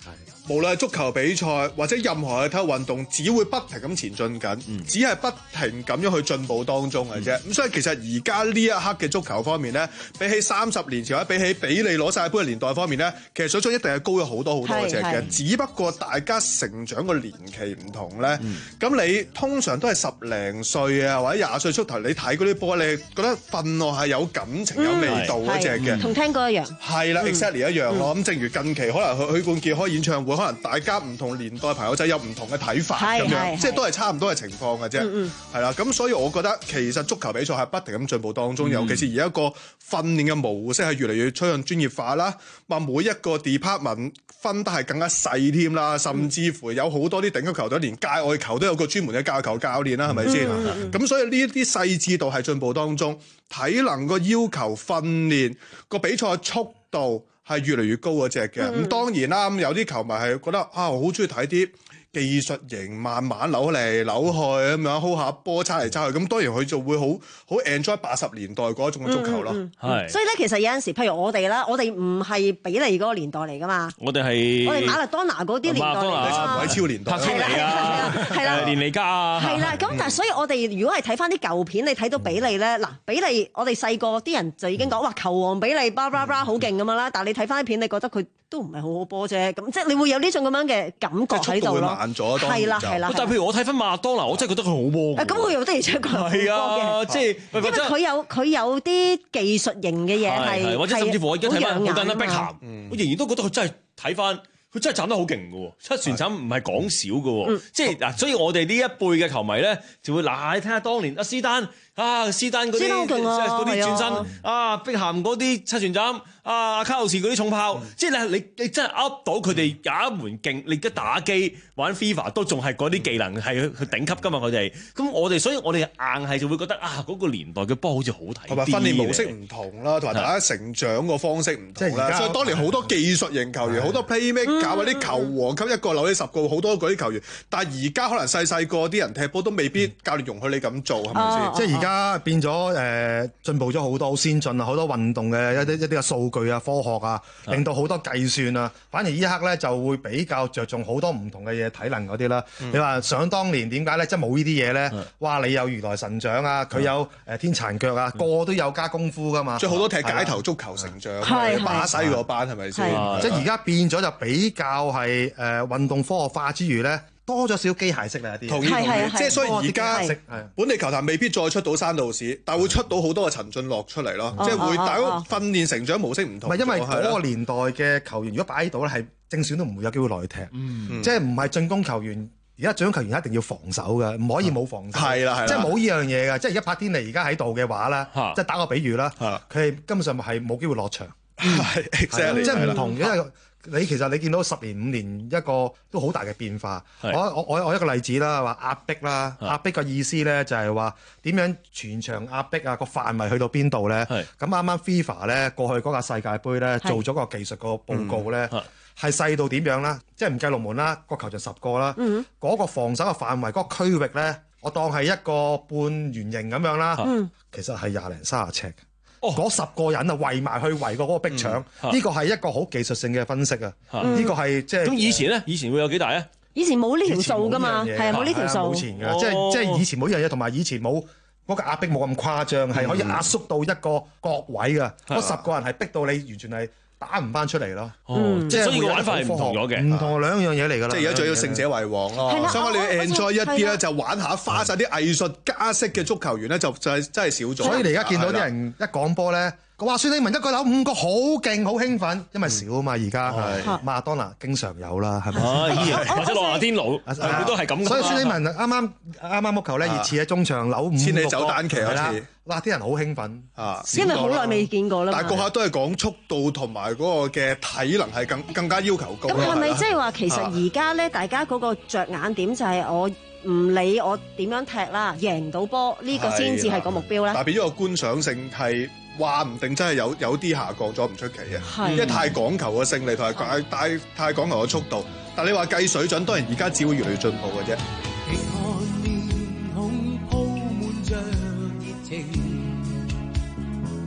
無論係足球比賽或者任何嘅體育運動，只會不停咁前進緊，嗯、只係不停咁樣去進步當中嘅啫。咁、嗯、所以其實而家呢一刻嘅足球方面咧，比起三十年前或者比起比利攞世界盃嘅年代方面咧，其實水準一定係高咗好多好多隻嘅。只不過大家成長嘅年期唔同咧，咁、嗯、你通常都係十零歲啊或者廿歲出頭，你睇嗰啲波，你覺得分落係有感情、嗯、有味道嗰隻嘅， 同聽歌一樣。係啦 ，exactly 一樣咯。咁、嗯、正如近期可能許許冠傑開演唱會，可能大家唔同年代朋友仔有唔同嘅睇法咁樣，即係都係差唔多嘅情況嘅啫。係啦、嗯，咁所以我覺得其實足球比賽係不停咁進步當中，嗯、尤其是而家個訓練嘅模式係越嚟越趨向專業化啦。話每一個 department 分得係更加細添啦，甚至乎有好多啲頂級球隊連界外球都有個專門嘅教球教練啦，係咪先？咁、嗯、所以呢啲細緻度係進步當中，體能個要求、訓練個比賽速度係越嚟越高嗰隻嘅。咁、嗯、當然啦，咁有啲球迷係覺得啊，我好中意睇啲技術型，慢慢扭嚟扭去咁樣 hold 下波，叉嚟叉去。咁當然佢就會好好 enjoy 八十年代嗰一種嘅足球咯。係、嗯嗯， 所以咧其實有陣時，譬如我哋啦，我哋唔係比利嗰個年代嚟噶嘛。 我哋係我哋馬勒當拿嗰啲年代嚟㗎嘛。 韋超年代。 柏青尼啊，係啦，連尼加啊。 係啦，咁但係所以我哋如果係睇翻啲舊片，你睇到比利咧，嗱、嗯、比利我哋細個啲人就已經講哇球王比利，巴拉巴拉好勁咁樣啦。但係你睇翻啲片，你覺得佢都唔係好好波啫。咁即係你會有呢種咁樣嘅感覺喺度咯。係啦。係啦， 但係譬如我睇翻馬勒當拿，我真係覺得佢好波。 咁佢又的而且確係啊，即係因為佢有佢有啲技術型嘅嘢係， 或者甚至乎我而家睇翻好簡單碧咸，我仍然都覺得佢真係睇翻。佢真係斬得好勁嘅喎，七船斬唔係講少嘅喎，嗯、即係嗱，所以我哋呢一輩嘅球迷咧，就會嗱，你睇下當年阿斯丹啊，斯丹嗰啲嗰啲轉身啊，碧咸嗰啲七船斬啊，卡路士嗰啲重炮，嗯、即係你你你真係 up 到佢哋有一門勁，你而家打機玩 FIFA 都仲係嗰啲技能係去去頂級㗎嘛，佢哋，咁我哋所以我哋硬係就會覺得啊，嗰、嗰個年代嘅波好似好睇啲，同埋訓練模式唔同啦，同埋大家成長個方式唔同啦，所以當年好多技術型球員，好多 playmake。搞嗰啲球王級一個扭起十個，好多嗰啲球員。但係而家可能細細個啲人踢波都未必教練容許你咁做，係咪先？ 即係而家變咗誒進步咗好多，好先進啊！好多運動嘅一啲一啲嘅數據啊、科學啊，令到好多計算啊。反而依一刻咧就會比較着重好多唔同嘅嘢，體能嗰啲啦。嗯、你話想當年點解咧？即係冇呢啲嘢咧？嗯、哇！你有如來神掌啊，佢有誒天殘腳啊，嗯、個個都有加功夫噶嘛。 即係好多踢街頭足球成長，巴西嗰班係咪先？ 即係而家變咗就比較係誒、呃、運動科學化之餘咧，多咗少少機械式啦啲。 同意同意，即係所以而家本地球壇未必再出到山道士，但係會出到好多嘅陳俊樂出嚟咯。即係會，但係嗰個訓練成長模式唔同。 唔係因為嗰個年代嘅球員，如果擺喺度咧，係正選都唔會有機會落去踢。嗯、即係唔係進攻球員，而家進攻球員一定要防守嘅，唔可以冇防守。係啦係啦，即係冇呢樣嘢嘅。即係而家柏天尼而家喺度嘅話咧，即係打個比喻啦，佢係根本上係冇機會落場。係，即係唔同，因為你其實你見到十年五年一個都好大嘅變化。我我我我一個例子啦，話壓迫啦，壓迫嘅意思咧就係話點樣全場壓迫啊，個範圍去到邊度咧？咁啱啱 FIFA 咧過去嗰個世界盃咧做咗個技術個報告咧，係細到點樣啦？即係唔計龍門啦，個球就十個啦，嗰個防守嘅範圍嗰個區域咧，我當係一個半圓形咁樣啦，其實係廿零三十尺。嗰十個人啊圍埋去圍過嗰個壁牆，呢個係一個好技術性嘅分析啊！呢個係即係咁以前咧，以前會有幾大啊？ 以前冇呢條數噶嘛，係啊，冇呢條數。 冇錢㗎，即係即係以前冇呢樣嘢，同埋以前冇嗰個壓迫冇咁誇張，係可以壓縮到一個角位㗎。嗰十個人係逼到你完全係打唔翻出嚟咯。即係所以個玩法係唔同咗嘅，唔同兩樣嘢嚟㗎啦。 即係而家仲要勝者為王咯。所以我哋 enjoy 一啲咧，就玩下花晒啲藝術家式嘅足球員咧，就就係真係少咗。 所以你而家見到啲人一講波咧。話說你問一個扭五個好勁好興奮，因為少啊嘛而家。馬勒當拿經常有啦，係咪？ 或者羅亞天奴，佢都係咁。 所以孫興文啱啱啱啱屋球咧熱刺喺中場扭五個， 千里走單騎嗰次， 哇！啲人好興奮啊， 因為好耐未見過啦。 但係個下都係講速度同埋嗰個嘅體能係更更加要求高。 咁係咪即係話其實而家咧，大家嗰個着眼點就係我唔理我點樣踢啦，贏到波呢個先至係個目標咧。 但係變咗個觀賞性係。話唔定真係有有啲下降咗唔出奇嘅，因為太講求個勝利同埋太太太講求個速度。但你話計水準，當然而家只會越嚟越進步嘅啫。 面孔鋪滿着熱情，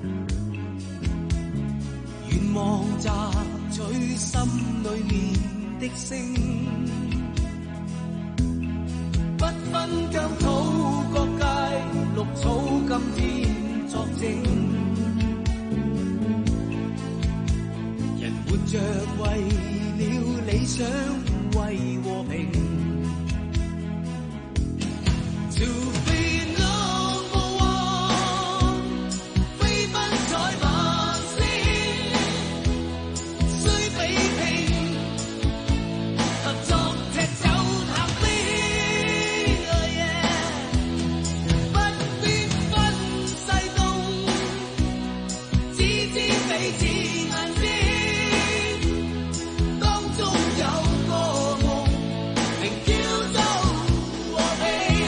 願望摘取心裏面的聲，不分疆土各界，綠草今天作證。人活着為了理想，為和平。To be number one， 非分彩萬星，雖比拼，合作踢走行飛。Oh yeah， 不必分西東，只知彼此眼睛，當中有個夢，名叫做和平。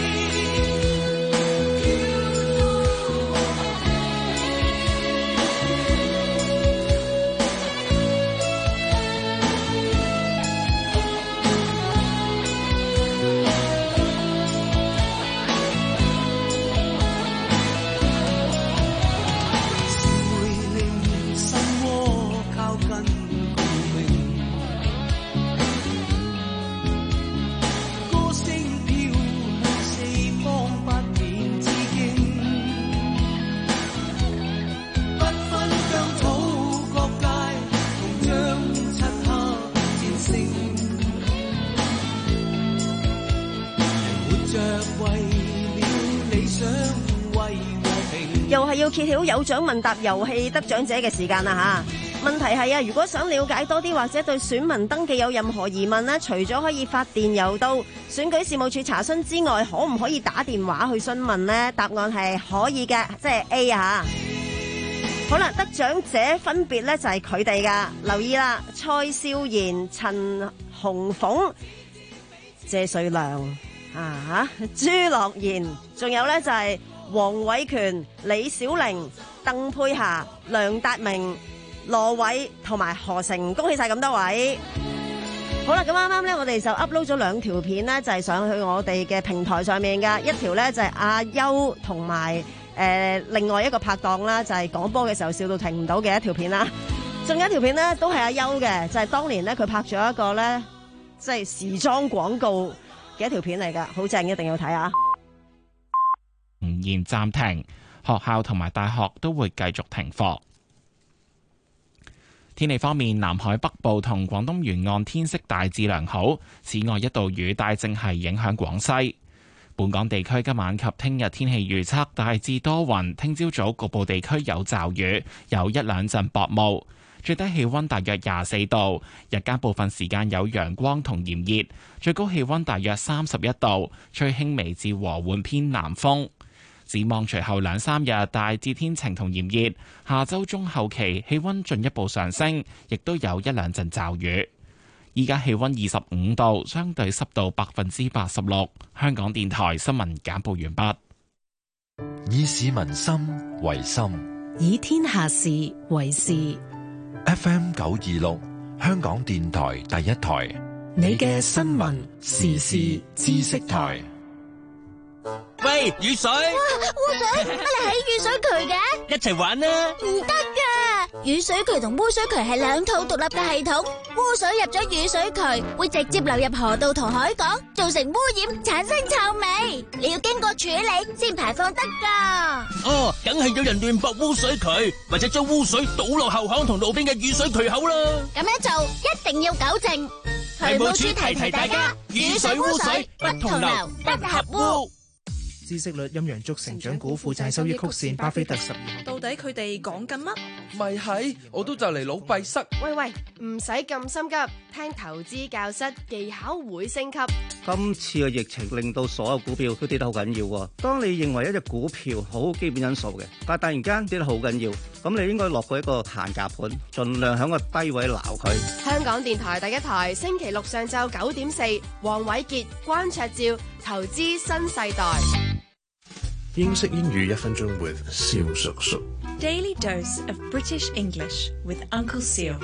又係要揭曉有獎問答遊戲得獎者嘅時間啦吓！問題係啊，如果想了解多啲或者對選民登記有任何疑問呢，除咗可以發電郵到選舉事務處查詢之外，可唔可以打電話去詢問呢？答案係可以嘅，即係 A 啊！好啦，得獎者分別呢就係佢哋噶，留意啦，蔡少賢、陳紅鳳、謝瑞良啊朱樂賢，仲有呢就係、是。黃偉權、李小玲、鄧佩霞、梁達明、羅偉同埋何成，恭喜晒咁多位！好啦，咁啱啱咧，我哋就 upload 咗兩條片咧，就係上去我哋嘅平台上面噶。一條咧就係阿優同埋誒另外一個拍檔啦，就係講波嘅時候笑到停唔到嘅一條片啦。仲有一條片咧，都係阿優嘅，就係當年咧佢拍咗一個咧，即係時裝廣告嘅一條片嚟噶，好正，一定要睇下。 仍然暫停，學校同埋大學都會繼續停課。天氣方面，南海北部同廣東沿岸天色大致良好，此外一道雨帶正係影響廣西。本港地區今晚及聽日天氣預測大致多雲，聽朝早局部地區有驟雨，有一兩陣薄霧，最低氣溫大約廿四度，日間部分時間有陽光同炎熱，最高氣溫大約三十一度，吹輕微至和緩偏南風。展望隨後兩三日大致天晴同炎熱，下周中後期氣溫進一步上升，亦都有一兩陣驟雨。依家氣溫二十五度，相對濕度百分之八十六。香港電台新聞簡報完畢。 以市民心為心， 以天下事為事。 F M 九二六，香港電台第一台， 你嘅新聞時事知識台。 喂，雨水！ 哇，污水，乜你喺雨水渠嘅？ 一齊玩啦！ 唔得噶，雨水渠同污水渠係兩套獨立嘅系統。污水入咗雨水渠，會直接流入河道同海港，造成污染，產生臭味。你要經過處理先排放得噶。 哦，梗係有人亂駁污水渠，或者將污水倒落後巷同路邊嘅雨水渠口啦。 咁樣做一定要糾正。 渠務署提提大家，雨水污水不同流，不合污。 知識率陰陽燭成長股負債收益曲線巴菲特十二， 到底佢哋講緊乜？ 咪係，我都就嚟腦閉塞。 喂喂，唔使咁心急，聽投資教室技巧會升級。 今次嘅疫情令到所有股票都跌得好緊要喎。當你認為一隻股票好基本因素嘅，但係突然間跌得好緊要，咁你應該落過一個限價盤，盡量喺個低位撈佢。 香港電台第一台，星期六上晝九點四，黃偉傑、關焯照，投資新世代。 英式英語一分鐘 with 蕭叔叔。 Daily dose of British English with Uncle Seal。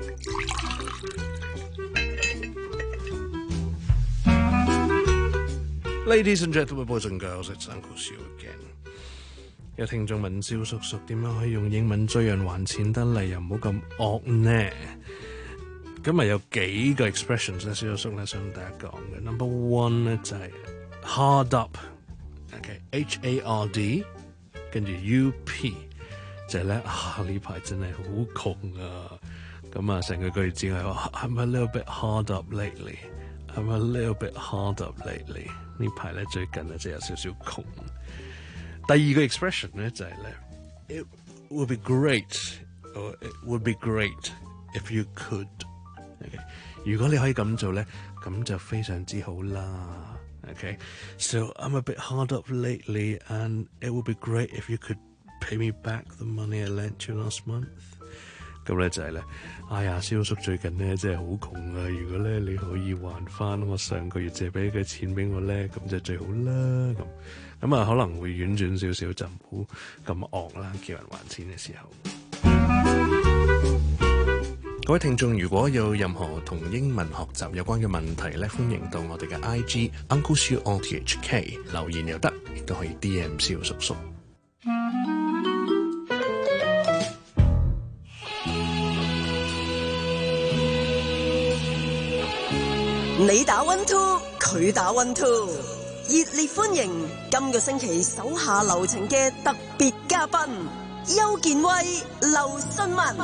Ladies and gentlemen, boys and girls, it's Uncle Seal again。有聽眾問蕭叔叔點樣可以用英文追人還錢得嚟，又唔好咁惡呢？ 今日有幾個 expressions 咧，小叔咧想大家講嘅。Number one 咧就係 hard up，OK，H A R D， 跟住 U P 就係咧啊呢排真係好窮啊！咁啊成個句子係話 I'm a little bit hard up lately，I'm a little bit hard up lately。呢排咧最近咧就有少少窮。第二個 expression 咧就係咧 It would be great，or it would be great if you could。Okay. 如果你可以咁做咧，咁就非常之好啦。Okay, so I'm a bit hard up lately, and it would be great if you could pay me back the money I lent you last month. 咁咧就係咧，哎呀，蕭叔最近咧真係好窮啊！如果咧你可以還翻我上個月借俾嘅錢俾我咧，咁就最好啦。咁咁啊，可能會婉轉少少，就唔好咁惡啦，叫人還錢嘅時候。各位聽眾，如果有任何同英文學習有關嘅問題咧，歡迎到我哋嘅 I G Uncle Siu O T H K 留言又得，亦都可以 D M 蕭叔叔。 你打 one two， 佢打 one two， 熱烈歡迎今個星期手下留情嘅特別嘉賓邱建威、劉信文。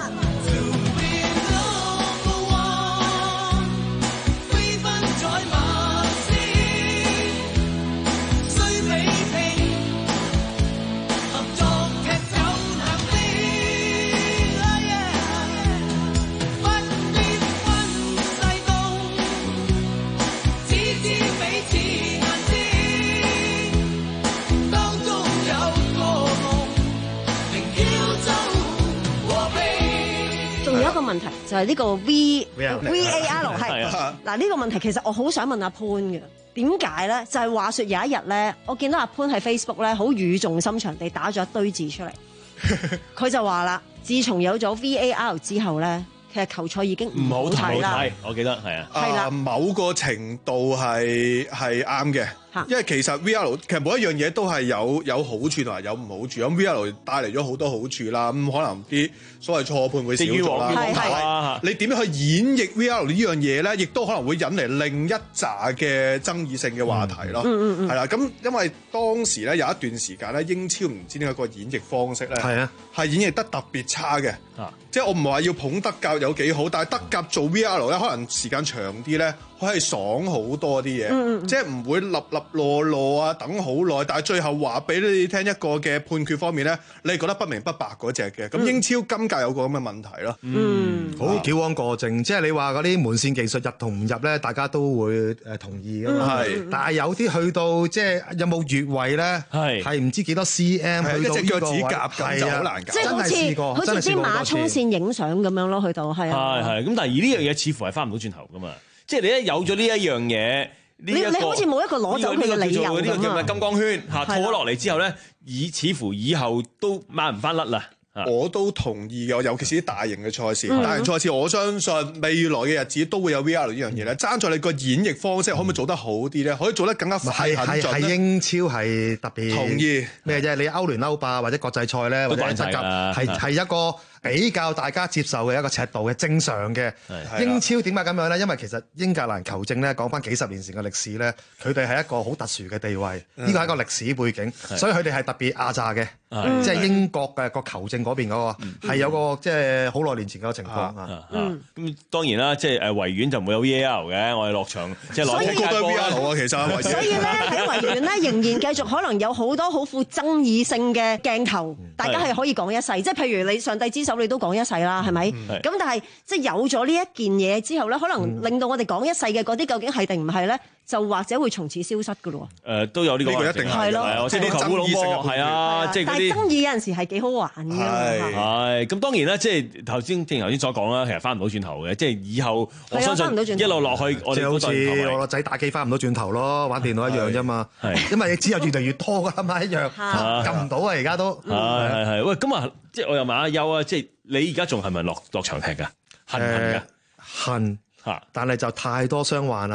一個問題就係呢個 V V A R 係嗱呢個問題，其實我好想問阿潘嘅，點解咧？就係話說有一日咧，我見到阿潘喺 Facebook 咧好語重心長地打咗一堆字出嚟，佢就話啦，自從有咗 V A R 之後咧，其實球賽已經唔好睇啦。 我記得係啊， 係啦， 某個程度係係啱嘅。因為其實 V R 其實每一樣嘢都係有有好處同埋有唔好處，咁 V R 帶嚟咗好多好處啦，咁可能啲所謂錯判會少咗啦。你點樣去演繹 V R 呢樣嘢咧，亦都可能會引嚟另一紮嘅爭議性嘅話題咯。係啦，咁因為當時咧有一段時間咧，英超唔知點解個演繹方式咧係啊係演繹得特別差嘅。即係我唔係話要捧德甲有幾好，但係德甲做 V R 咧，可能時間長啲咧，可以爽好多啲嘢，嗯、即係唔會立立落落啊，等好耐，但係最後話俾你聽一個嘅判決方面咧，你係覺得不明不白嗰隻嘅。咁、嗯、英超今屆有個咁嘅問題咯， 嗯，好矯枉過正，即係你話嗰啲門線技術入同唔入咧，大家都會誒同意㗎嘛。係、嗯，但係有啲去到即係有冇越位咧，係係唔知幾多 cm 去到一隻腳趾甲咁就好難搞， 即係好似好似啲馬衝線影相咁樣咯，去到係啊， 係係咁，但係而呢樣嘢似乎係翻唔到轉頭㗎嘛。即係你一有咗呢一樣嘢， 你你好似冇一個攞走佢嘅理由咁啊！ 呢個叫咩金剛圈嚇，套咗落嚟之後咧，以似乎以後都掹唔翻甩啦。 我都同意嘅，尤其是啲大型嘅賽事，嗯、大型賽事我相信未來嘅日子都會有 V R 呢樣嘢咧。爭在你個演繹方式可唔可以做得好啲咧？可以做得更加快狠準咧？ 係英超係特別同意咩啫？你歐聯歐霸或者國際賽咧，或者德甲係係一個比較大家接受嘅一個尺度嘅正常嘅。英超點解咁樣咧？因為其實英格蘭球證咧講翻幾十年前嘅歷史咧，佢哋係一個好特殊嘅地位，呢個係一個歷史背景，所以佢哋係特別壓榨嘅，即係英國嘅個球證嗰邊嗰個係有個即係好耐年前嘅情況啊。 咁當然啦，即係誒維園就唔會有 V A R 嘅，我哋落場即係攞踢街波 V R 啊，其實。 所以咧喺維園咧仍然繼續可能有好多好富爭議性嘅鏡頭，大家係可以講一世，即係譬如你上帝之手你都講一世啦，係咪？咁但係即係有咗呢一件嘢之後咧，可能令到我哋講一世嘅嗰啲究竟係定唔係咧，就或者會從此消失㗎咯。 誒都有呢個一定係咯，即係啲球烏龍波係啊，即係嗰啲。但係爭議有陣時係幾好玩㗎。係係咁當然啦，即係頭先正如頭先所講啦，其實翻唔到轉頭嘅，即係以後我相信一路落去，我哋好似我個仔打機翻唔到轉頭咯，玩電腦一樣啫嘛。係因為只有越嚟越多㗎啦嘛，一樣撳唔到啊！而家都係係係喂，咁啊，即係我又問阿邱啊，即係你而家仲係咪落落場踢㗎？恨唔恨㗎？ 恨嚇，但係就太多傷患啦。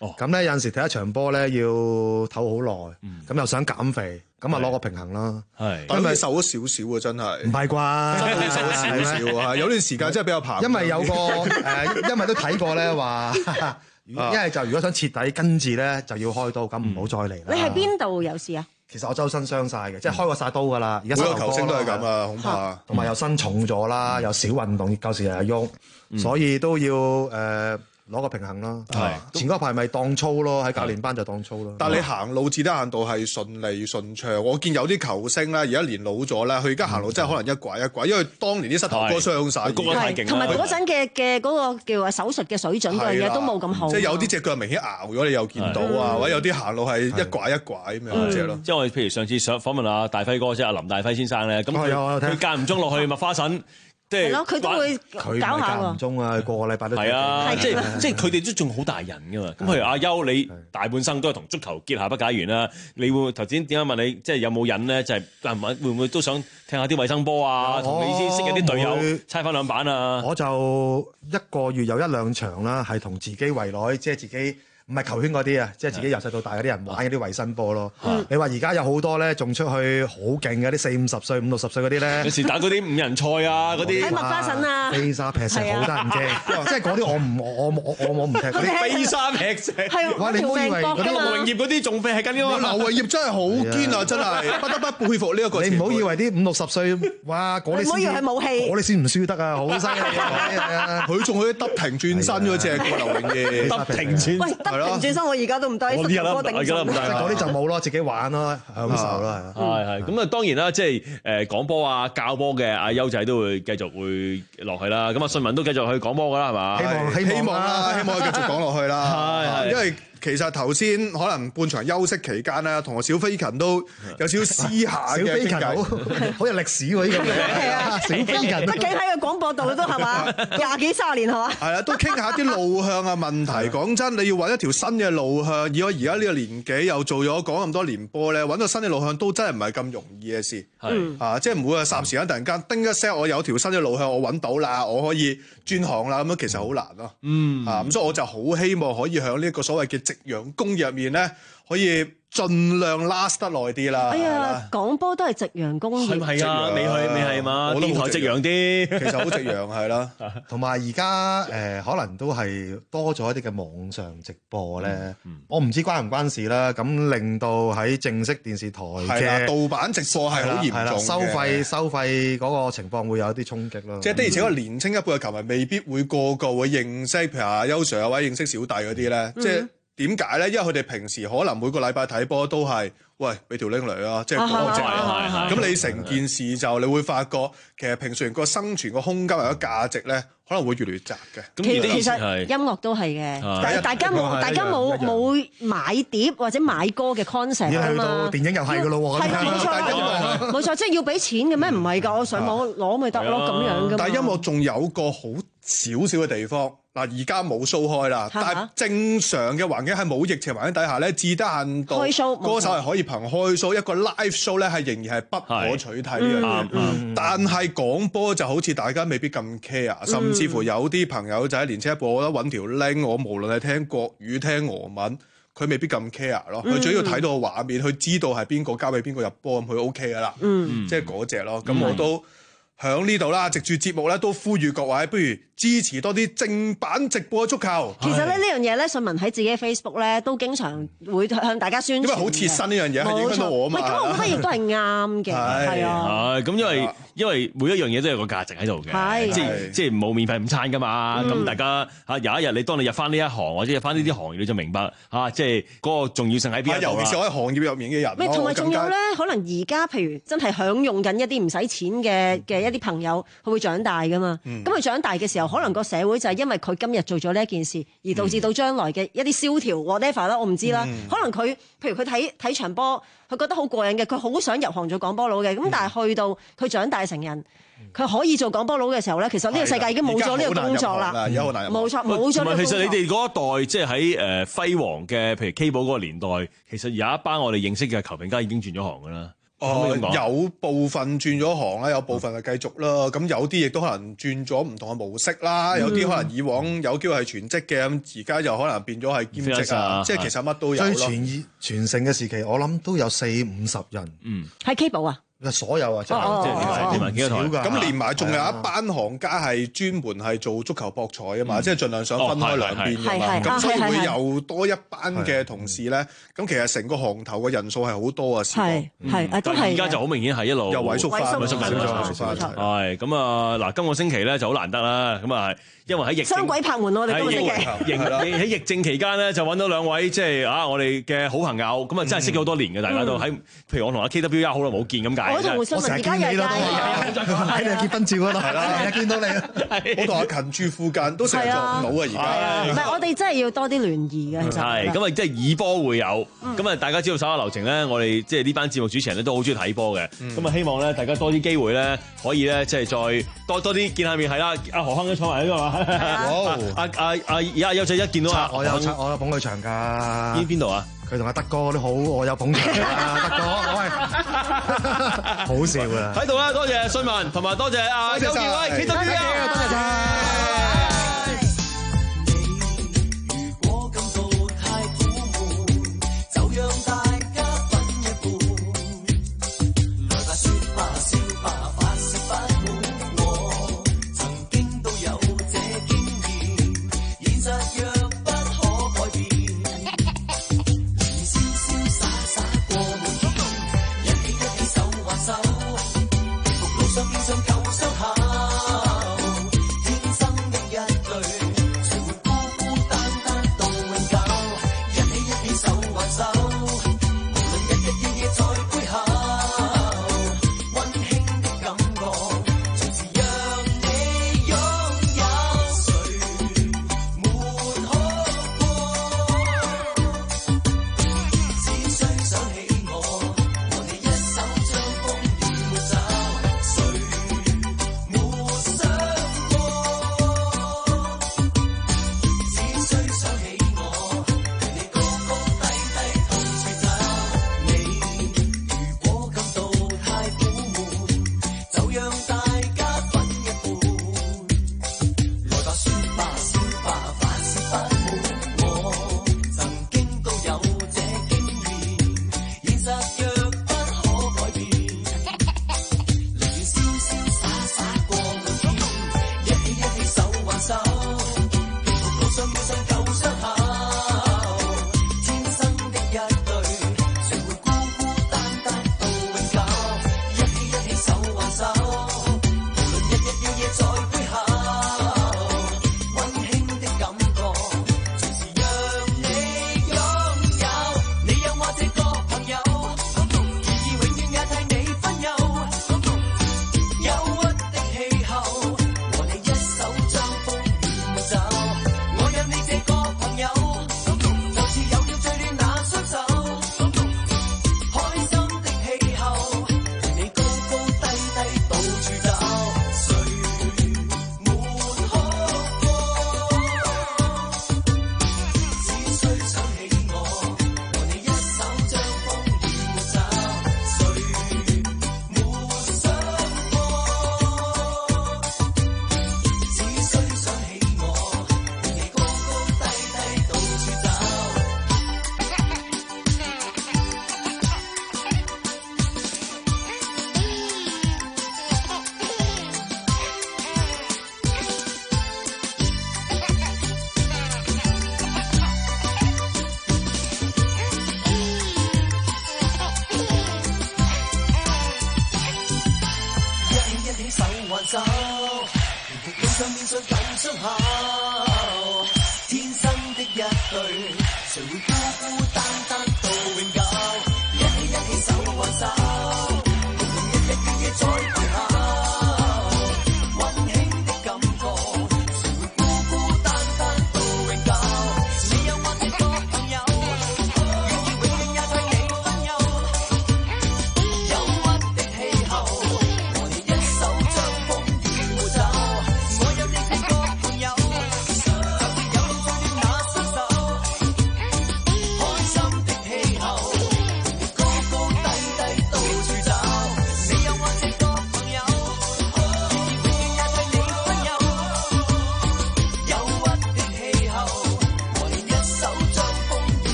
咁咧有陣時睇一場波咧要唞好耐，咁又想減肥，咁啊攞個平衡啦。 係，因為瘦咗少少啊，真係。 唔係啩？ 真係瘦咗少少啊！有段時間真係比較胖。 因為有個誒，因為都睇過咧話，因為就如果想徹底根治咧，就要開刀，咁唔好再嚟啦。 你係邊度有事啊？ 其實我周身傷晒嘅，即係開過晒刀噶啦。而家每個球星都係咁啊，恐怕。 同埋又身重咗啦，又少運動，舊時又喐，所以都要誒。攞個平衡啦，前嗰排咪當操咯，喺教練班就當操咯。 但係你行路至得限度係順利順暢。我見有啲球星咧，而家年老咗咧，佢而家行路真係可能一拐一拐，因為當年啲膝頭哥傷晒， 谷得太勁。同埋嗰陣嘅嘅嗰個叫話手術嘅水準嗰樣嘢都冇咁好。 即係有啲隻腳明顯熬咗，你又見到啊，或者有啲行路係一拐一拐咁樣嗰隻咯。 即係我哋譬如上次上訪問阿大輝哥，即係阿林大輝先生咧，咁佢佢間唔中落去麥花臣。係咯，佢都會搞下喎。 間唔中啊，個個禮拜都係啊，即係即係佢哋都仲好大人噶嘛。咁譬如阿優，你大半生都係同足球結下不解緣啦。你會頭先點解問你，即係有冇癮咧？就係會唔會都想聽下啲衞生波啊？同你先識嘅啲隊友猜翻兩板啊？ 我就一個月有一兩場啦，係同自己圍內，即係自己。唔係球圈嗰啲啊，即係自己由細到大嗰啲人玩嗰啲衞生波咯。嗯、你話而家有好多咧，仲出去好勁嘅啲四五十歲、五六十歲嗰啲咧， 有時打嗰啲五人賽啊，嗰啲喺麥花臣啊， 飛沙劈石好得人驚，即係嗰啲我唔我我我我唔踢嗰啲飛沙劈石。 係哇！你唔好以為嗰啲劉榮業嗰啲仲飛係緊㗎嘛？ 劉榮業真係好堅啊！真係不得不佩服呢一個。 你唔好以為啲五六十歲哇嗰啲， 唔好以為係武器， 嗰啲先唔輸得啊！好犀利啊！ 佢仲可以得停轉身嗰隻個劉榮業， 得停轉喂，得停轉身我而家都唔得， 我啲人啦，而家都唔得， 嗰啲就冇咯，自己玩咯，享受咯， 係係咁啊！當然啦，即係誒講波啊、教波嘅阿優仔都會繼續會落去啦。咁啊，信文都繼續去講波㗎啦，係嘛？ 希望希望啦，希望繼續講落去啦。係係，因為其實頭先可能半場休息期間咧，同我小飛禽都有少少私下嘅傾偈， 好有歷史喎呢個名。 係啊，小飛禽，畢竟喺個廣播度都係嘛，廿幾卅年係嘛。 係啦，都傾下啲路向嘅問題。講真，你要揾一條新嘅路向，以我而家呢個年紀又做咗講咁多年波咧，揾到新嘅路向都真係唔係咁容易嘅事。係啊，即係唔會話霎時間突然間叮一聲，我有條新嘅路向，我揾到啦，我可以轉行啦，咁樣其實好難咯。嗯，啊咁，所以我就好希望可以喺呢一個所謂嘅夕陽工業入面咧，可以盡量 last 得耐啲啦。 哎呀，講波都係夕陽工業， 係唔係啊？你去你係嘛？電台夕陽啲， 其實好夕陽係啦。 同埋而家誒，可能都係多咗一啲嘅網上直播咧。我唔知關唔關事啦。咁令到喺正式電視台嘅盜版直播係好嚴重嘅， 收費收費嗰個情況會有一啲衝擊咯。 即係的而且確年青一輩嘅球迷未必會個個會認識，譬如阿優 Sir 或者認識小弟嗰啲咧，即係。點解咧？因為佢哋平時可能每個禮拜睇波都係，喂，俾條 link 嚟啊，即係嗰隻。咁你成件事就你會發覺，其實平時人個生存個空間或者價值咧，可能會越嚟越窄嘅。 其其實音樂都係嘅，但係大家冇大家冇冇買碟或者買歌嘅 concept 啊嘛。 電影又係㗎咯喎。 係冇錯，冇錯，即係要俾錢嘅咩？唔係㗎，我上網攞咪得咯，咁樣㗎。 但係音樂仲有個好少少嘅地方。嗱，而家冇 show 開啦，但係正常嘅環境係冇疫情環境底下咧，至得限度歌手係可以憑開 show，一個 live show 咧係仍然係不可取替呢樣嘢。但係廣播就好似大家未必咁 care，甚至乎有啲朋友仔年青一輩，我覺得揾條 link，我無論係聽國語聽俄文，佢未必咁 care 咯。佢最要睇到個畫面，佢知道係邊個交俾邊個入波，咁佢 OK 噶啦。即係嗰隻咯。咁我都喺呢度啦，藉住節目咧都呼籲各位，不如支持多啲正版直播足球。 其實咧呢樣嘢咧，信文喺自己嘅 Facebook 咧都經常會向大家宣傳。 因為好切身呢樣嘢，係影響到我啊嘛。 咁我覺得亦都係啱嘅，係啊。 係咁，因為因為每一樣嘢都有個價值喺度嘅，即係即係冇免費午餐噶嘛。咁大家嚇有一日你當你入翻呢一行或者入翻呢啲行業，你就明白嚇，即係嗰個重要性喺邊度啦。 尤其是我喺行業入面嘅人。 咩？同埋仲有咧，可能而家譬如真係享用緊一啲唔使錢嘅嘅一啲朋友，佢會長大噶嘛。咁佢長大嘅時候，可能個社會就係因為佢今日做咗呢一件事，而導致到將來嘅一啲蕭條 whatever 啦，我唔知啦。可能佢譬如佢睇睇場波，佢覺得好過癮嘅，佢好想入行做廣波佬嘅。咁但係去到佢長大成人，佢可以做廣波佬嘅時候咧，其實呢個世界已經冇咗呢個工作啦。冇錯，冇咗呢個工作。 其實你哋嗰一代即係喺誒輝煌嘅，譬如 K 寶嗰個年代，其實有一班我哋認識嘅球評家已經轉咗行㗎啦。 哦，有部分轉咗行啦，有部分係繼續啦。咁有啲亦都可能轉咗唔同嘅模式啦。有啲可能以往有機會係全職嘅，咁而家就可能變咗係兼職啊。即係其實乜都有咯。 最全全盛嘅時期，我諗都有四五十人。 嗯， 係 cable 啊。 所有啊，即係連埋幾多台？咁連埋仲有一班行家係專門係做足球博彩啊嘛，即係盡量想分開兩邊㗎嘛。咁所以會有多一班嘅同事咧。咁其實成個行頭嘅人數係好多啊。 係係都係。 而家就好明顯係一路又萎縮翻， 萎縮緊咗。係咁啊！嗱，今個星期咧就好難得啦。咁啊，因為喺疫雙鬼拍門我哋今個星期。 疫喺疫症期間咧，就揾到兩位即係啊，我哋嘅好朋友。咁啊，真係識咗好多年嘅，大家都喺。譬如我同阿 K W E 好耐冇見咁解。 我同胡信文而家又係喺你結婚照嗰度，係啦，日日見到你。 我同阿勤住附近都成日撞到啊！而家唔係我哋真係要多啲聯誼嘅，其實係咁啊，即係以波會友。咁啊，大家知道手下留情咧，我哋即係呢班節目主持人咧都好中意睇波嘅。咁啊，希望咧大家多啲機會咧，可以咧即係再多多啲見下面係啦。阿何鏗都坐埋呢個嘛。哇！阿阿阿而家優仔一見到啊， 我有我有捧佢場㗎。 邊邊度啊？ 佢同阿德哥嗰啲好，我有捧場啊！德哥，喂，好笑啊！ 喺度啦，多謝信文，同埋多謝阿邱健威 K W E， 多謝晒。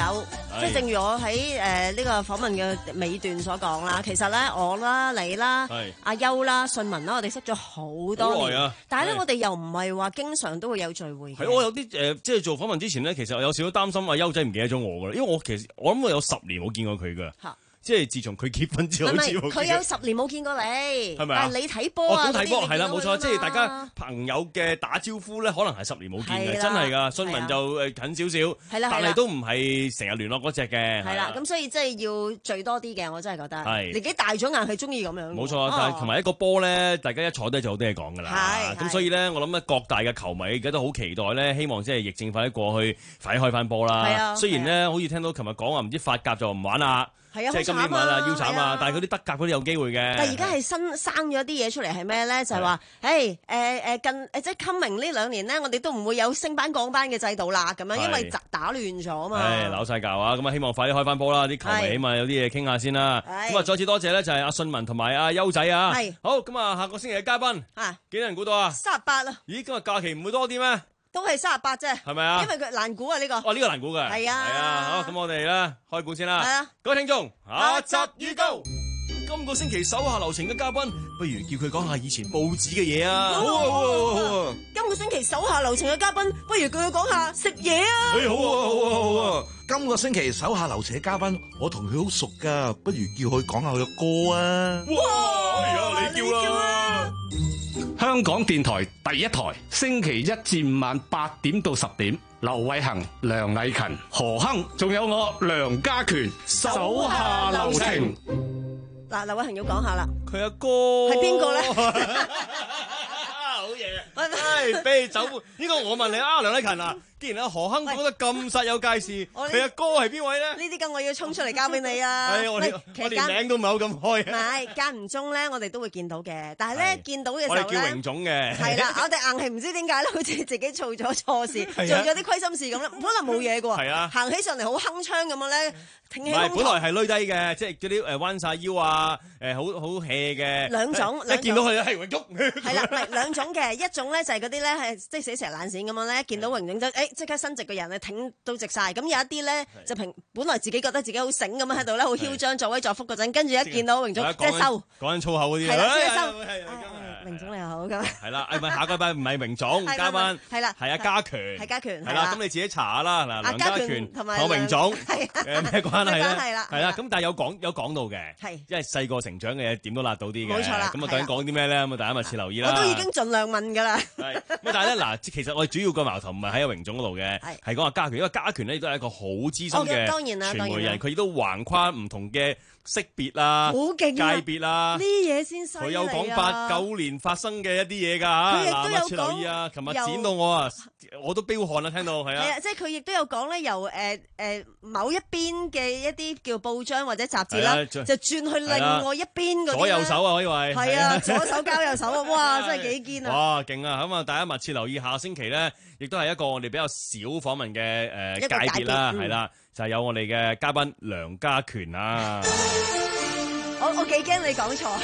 有，即係正如我喺誒呢個訪問嘅尾段所講啦。其實咧，我啦、你啦、阿優啦、信文啦，我哋識咗好多年， 啊、 但係咧，我哋又唔係話經常都會有聚會嘅。 係我有啲誒、呃，即係做訪問之前咧，其實我有少少擔心阿優仔唔記得咗我噶啦，因為我其實我諗我有十年冇見過佢噶。即係自從佢結婚之後， 唔係佢有十年冇見過你， 係咪啊？ 但係你睇波啊， 咁睇波係啦，冇錯，即係大家朋友嘅打招呼咧，可能係十年冇見嘅，真係㗎。信文就誒近少少，但係都唔係成日聯絡嗰隻嘅。 係啦，咁所以即係要聚多啲嘅，我真係覺得。係年紀大咗硬係中意咁樣。 冇錯，但係同埋一個波咧，大家一坐低就好多嘢講㗎啦。咁所以咧，我諗咧各大嘅球迷而家都好期待咧，希望即係疫症快啲過去，快啲開翻波啦。雖然咧，好似聽到琴日講話唔知法甲就唔玩啦。 係啊， 即係今年玩啦，腰斬啊！但係嗰啲德甲嗰啲有機會嘅。但係而家係新生咗啲嘢出嚟係咩咧？就係話，誒誒誒近誒即係 coming 呢兩年咧，我哋都唔會有升班降班嘅制度啦，咁樣因為打亂咗啊嘛。係扭晒教啊！咁啊，希望快啲開翻波啦！啲球迷起碼有啲嘢傾下先啦。咁啊，再次多謝咧，就係阿信文同埋阿優仔啊。係。好，咁啊，下個星期嘅嘉賓啊，幾多人估到啊？三十八啊！咦，今日假期唔會多啲咩？都係三十八啫，係咪啊？因為佢難估啊呢個。哦，呢個難估嘅。係啊。係啊，好，咁我哋咧開估先啦。係啊。各位聽眾，下集預告。今個星期手下留情嘅嘉賓，不如叫佢講下以前報紙嘅嘢啊。好啊，好啊，好啊。今個星期手下留情嘅嘉賓，不如叫佢講下食嘢啊。誒，好啊，好啊，好啊。今個星期手下留情嘅嘉賓，我同佢好熟噶，不如叫佢講下佢嘅歌啊。哇！哎呀，你叫啦。 香港電台第一台，星期一至五晚八點到十點，劉偉恒、梁禮勤、何亨，仲有我梁家權，手下留情。嗱，劉偉恒要講下啦，佢阿哥係邊個咧？好嘢，係啤酒。呢個我問你啊，梁禮勤啊。既然阿何亨講得咁實有介事，佢阿哥係邊位咧？呢啲咁我要衝出嚟交俾你啊！係我哋我連名都唔係好咁開。唔係間唔中咧，我哋都會見到嘅。但係咧見到嘅時候咧，我哋叫榮總嘅。係啦，我哋硬係唔知點解咧，好似自己做咗錯事，做咗啲虧心事咁咧，本來冇嘢嘅喎。係啊，行起上嚟好鏗鏘咁樣咧，挺起胸膛。唔係，本來係攣低嘅，即係嗰啲誒彎曬腰啊，誒好好 hea 嘅。兩種，一見到佢係榮總。係啦，唔係兩種嘅，一種咧就係嗰啲咧係即係死蛇爛鱔咁樣咧，見到榮總就誒。即刻伸直個人咧，挺到直晒。咁有一啲咧就平，本來自己覺得自己好醒咁樣喺度咧，好囂張作威作福嗰陣，跟住一見到榮總即係收，講緊粗口嗰啲，係啦，即係收。榮總你好咁。係啦，誒唔係下個禮拜唔係榮總嘉賓，係啦，係阿家權，係家權，係啦。咁你自己查下啦，嗱，梁家權同埋榮總誒咩關係咧？係啦，係啦。咁但係有講有講到嘅，係因為細個成長嘅嘢點都辣到啲嘅。冇錯啦。咁啊究竟講啲咩咧？咁啊大家密切留意啦。我都已經盡量問㗎啦。係。咁但係咧嗱，其實我哋主要個矛頭唔係喺阿榮總嗰度嘅。係講下家權，因為家權咧都係一個好資深嘅傳媒人，佢亦都橫跨唔同嘅識別啊、界別啊，呢嘢先犀利啊！佢有講八九年發生嘅一啲嘢㗎嚇，嗱，密切留意啊！琴日剪到我啊，我都飆汗啦，聽到係啊！係啊，即係佢亦都有講咧，由誒誒某一邊嘅一啲叫報章或者雜誌啦，就轉去另外一邊嗰啲左右手啊，可以話係啊，左手交右手啊，哇，真係幾堅啊！哇，勁啊！咁啊，大家密切留意，下星期咧，亦都係一個我哋比較少訪問嘅誒界別啦，係啦。就係有我哋嘅嘉賓梁家權啊！我我幾驚你講錯，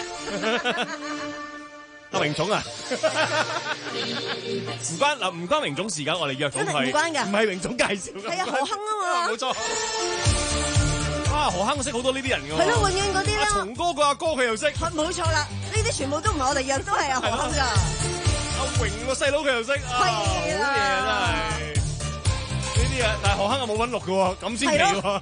阿榮總啊，唔關嗱唔關榮總時間，我哋約咗佢，唔關㗎，唔係榮總介紹㗎，係啊何亨啊嘛，冇錯。啊何亨識好多呢啲人㗎喎，係咯，永遠嗰啲啦，松哥個阿哥佢又識，冇錯啦，呢啲全部都唔係我哋約，都係阿何亨㗎。阿榮個細佬佢又識，好嘢啊真係。呢啲啊，但係何亨啊冇揾錄嘅喎，咁先奇喎。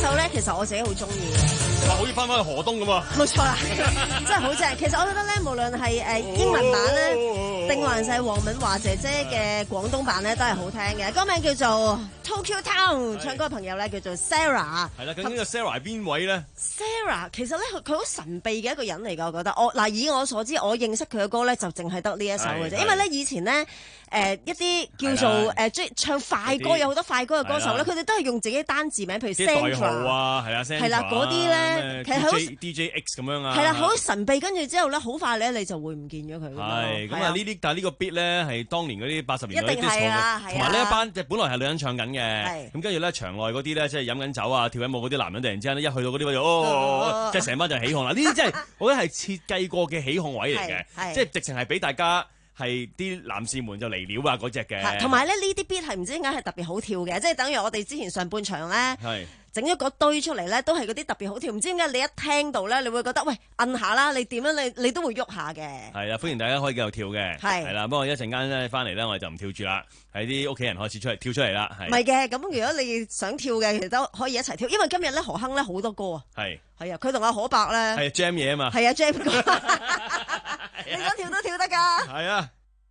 首咧，其實我自己好中意嘅。 哇！好似翻返去河東咁喎。 冇錯啦，真係好正。其實我覺得咧，無論係誒英文版咧，定還是係黃敏華姐姐嘅廣東版咧，都係好聽嘅。歌名叫做 Tokyo Town，唱歌嘅朋友咧叫做 Sarah。 係啦，究竟個 Sarah 係邊位咧 ？Sarah 其實咧，佢佢好神秘嘅一個人嚟㗎，我覺得。我嗱以我所知，我認識佢嘅歌咧，就淨係得呢一首嘅啫。因為咧，以前咧。誒、呃、一啲叫做誒即係唱快歌，有好多快歌嘅歌手咧，佢哋都係用自己單字名，譬如 Sandra 啊，係啊， 係啦嗰啲咧，其實好 D J X 咁樣啊， 係啦，好神秘。跟住之後咧，好快咧你就會唔見咗佢。 係咁啊！呢啲但係呢個 beat 咧係當年嗰啲八十年代啲 disco 嘅，同埋呢一班即係本來係女人唱緊嘅，咁跟住咧場內嗰啲咧即係飲緊酒啊、跳緊舞嗰啲男人，突然之間咧一去到嗰啲位就哦，即係成班就起哄啦！呢啲真係我覺得係設計過嘅起哄位嚟嘅，即係直情係俾大家。係啲男士們就嚟料啊嗰隻嘅， 同埋咧呢啲 beat 係唔知點解係特別好跳嘅，即係等於我哋之前上半場咧，整咗嗰堆出嚟咧，都係嗰啲特別好跳。唔知點解你一聽到咧，你會覺得喂摁下啦，你點樣你你都會喐下嘅。係啊，歡迎大家可以繼續跳嘅，係係啦。不過一陣間咧翻嚟咧，我哋就唔跳住啦，喺啲屋企人開始出嚟跳出嚟啦。 唔係嘅，咁如果你想跳嘅，其實都可以一齊跳，因為今日咧何鏗咧好多歌啊。係係啊，佢同阿可伯咧係 jam 嘢啊嘛。 係啊 jam 歌，你想跳都跳得㗎。 係啊。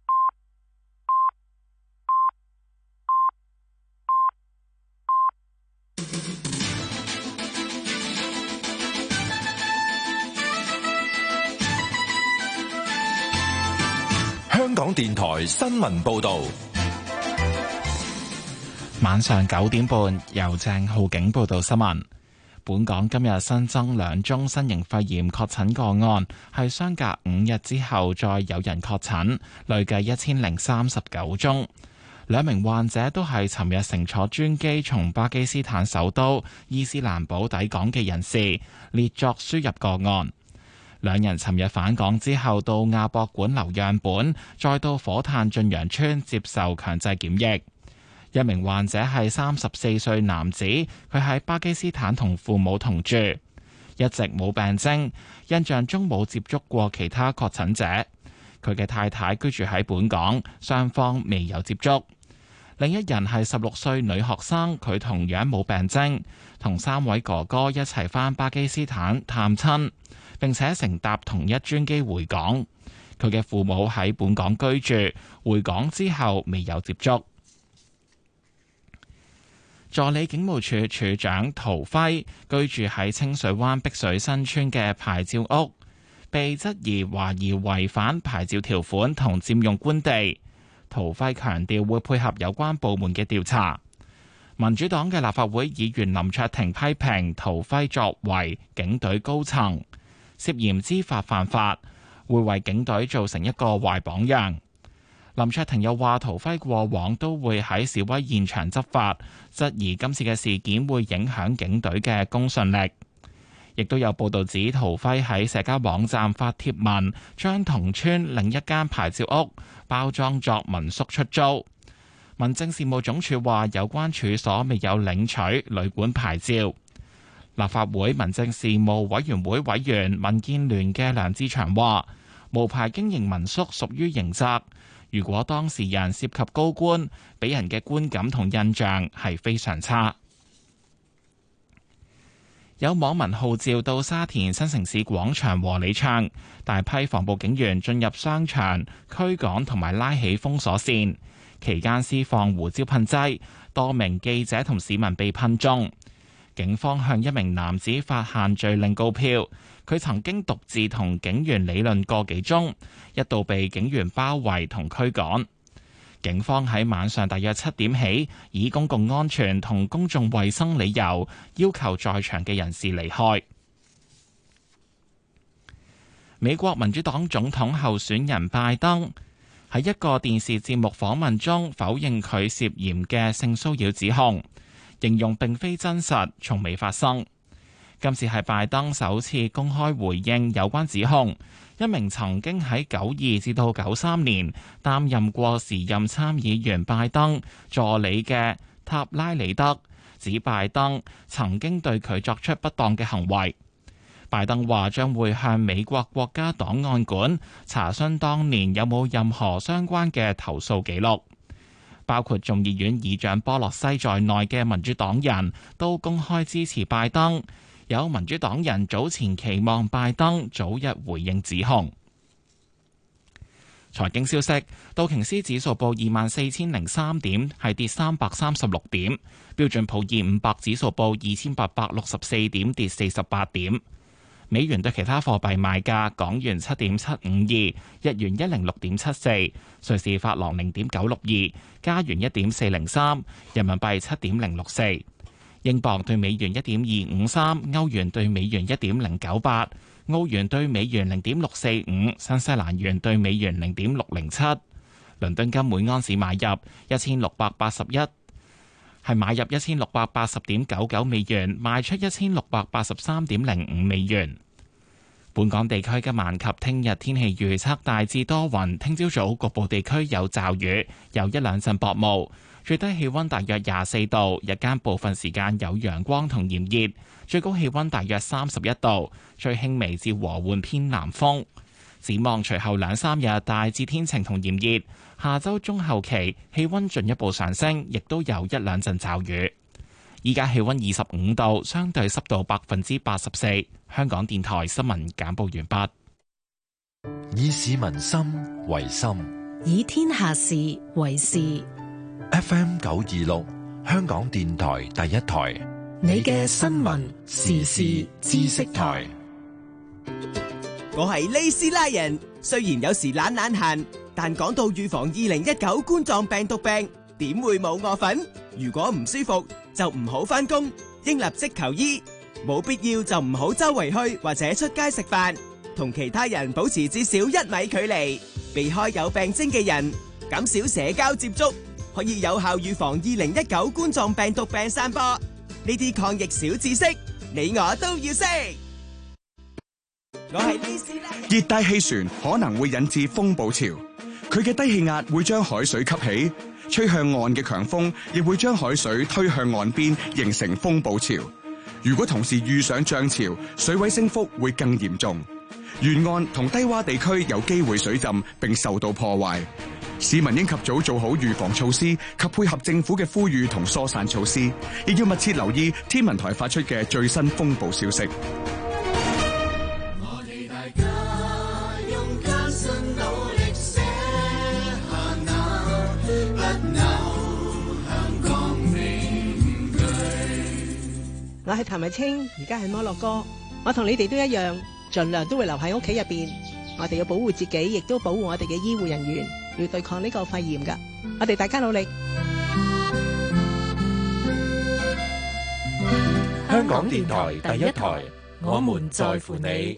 香港電台新聞報道， 晚上九點半由鄭浩景報道新聞。本港今日新增兩宗新型肺炎確診個案，係相隔五日之後再有人確診，累計一千零三十九宗。兩名患者都係尋日乘坐專機從巴基斯坦首都伊斯蘭堡抵港嘅人士，列作輸入個案。兩人尋日返港之後到亞博館留樣本，再到火炭駿洋邨接受強制檢疫。一名患者係三十四歲男子，佢喺巴基斯坦同父母同住，一直冇病徵，印象中冇接觸過其他確診者。佢嘅太太居住喺本港，雙方未有接觸。另一人係十六歲女學生，佢同樣冇病徵，同三位哥哥一齊返巴基斯坦探親，並且乘搭同一專機回港。佢嘅父母喺本港居住，回港之後未有接觸。助理警務處處長陶輝居住喺清水灣碧水新村嘅牌照屋，被質疑懷疑違反牌照條款同佔用官地。陶輝強調會配合有關部門嘅調查。民主黨嘅立法會議員林卓廷批評陶輝作為警隊高層，涉嫌知法犯法，會為警隊造成一個壞榜樣。林卓廷又話陶輝過往都會喺示威現場執法，質疑今次嘅事件會影響警隊嘅公信力。亦都有報道指陶輝喺社交網站發帖文，將同村另一間牌照屋包裝作民宿出租。民政事務總署話有關處所未有領取旅館牌照。立法會民政事務委員會委員民建聯嘅梁志祥話，無牌經營民宿屬於刑責，如果當事人涉及高官，俾人嘅觀感同印象係非常差。有網民號召到沙田新城市廣場和你唱，大批防暴警員進入商場驅趕同埋拉起封鎖線，期間施放胡椒噴劑，多名記者同市民被噴中。警方向一名男子發限聚令告票，佢曾經獨自同警員理論個幾鐘，一度被警員包圍同驅趕。警方喺晚上大約七點起，以公共安全同公眾衛生理由，要求在場嘅人士離開。美國民主黨總統候選人拜登喺一個電視節目訪問中否認佢涉嫌嘅性騷擾指控，形容並非真實，從未發生。今次係拜登首次公開回應有關指控。一名曾經喺九二至到九三年擔任過時任參議員拜登助理嘅塔拉里德指拜登曾經對佢作出不當嘅行為。拜登話將會向美國國家檔案館查詢當年有冇任何相關嘅投訴記錄。 包括眾議院議長波洛西在內嘅民主黨人都公開支持拜登。有民主黨人早前期望拜登早日回應指控。財經消息，道瓊斯指數報二萬四千零三點，係跌三百三十六點。標準普爾五百指數報二千八百六十四點，跌四十八點。美元對其他貨幣賣價：港元七點七五二，日元一零六點七四，瑞士法郎零點九六二，加元一點四零三，人民幣七點零六四，英鎊對美元一點二五三，歐元對美元一點零九八。澳元兌美元零點六四五，新西蘭元兌美元零點六零七。倫敦金每盎司買入一千六百八十一，係買入一千六百八十點九九美元，賣出一千六百八十三點零五美元。本港地區今晚及聽日天氣預測大致多雲，聽朝早局部地區有驟雨，有一兩陣薄霧。最低氣溫大約廿四度，日間部分時間有陽光同炎熱，最高氣溫大約三十一度，吹輕微至和緩偏南風。展望隨後兩三日大致天晴同炎熱，下周中後期氣溫進一步上升，亦都有一兩陣驟雨。依家氣溫二十五度，相對濕度百分之八十四。香港電台新聞簡報完畢。 以市民心為心， 以天下事為事。 F M 九二六，香港電台第一台， 你嘅新聞時事知識台。 我係利斯拉人，雖然有時懶懶閒，但講到預防二零一九冠狀病毒病，點會冇我份？如果唔舒服就唔好返工，應立即求醫，冇必要就唔好周圍去或者出街食飯，同其他人保持至少一米距離，避開有病徵嘅人，減少社交接觸，可以有效預防二零一九冠狀病毒病散播。呢啲抗疫小知識，你我都要識。我係利斯拉人。 熱帶氣旋可能會引致風暴潮，佢嘅低氣壓會將海水吸起，吹向岸嘅強風亦會將海水推向岸邊，形成風暴潮。如果同時遇上漲潮，水位升幅會更嚴重，沿岸同低洼地區有機會水浸並受到破壞。市民應及早做好預防措施及配合政府嘅呼籲同疏散措施，亦要密切留意天文台發出嘅最新風暴消息。 我哋大家用艱辛努力寫下那不朽香港名句。 我係譚慧清，而家係摩洛哥。我同你哋都一樣，盡量都會留喺屋企入邊。我哋要保護自己，亦都保護我哋嘅醫護人員，要對抗呢個肺炎㗎。我哋大家努力。 香港電台第一台，我們在乎你。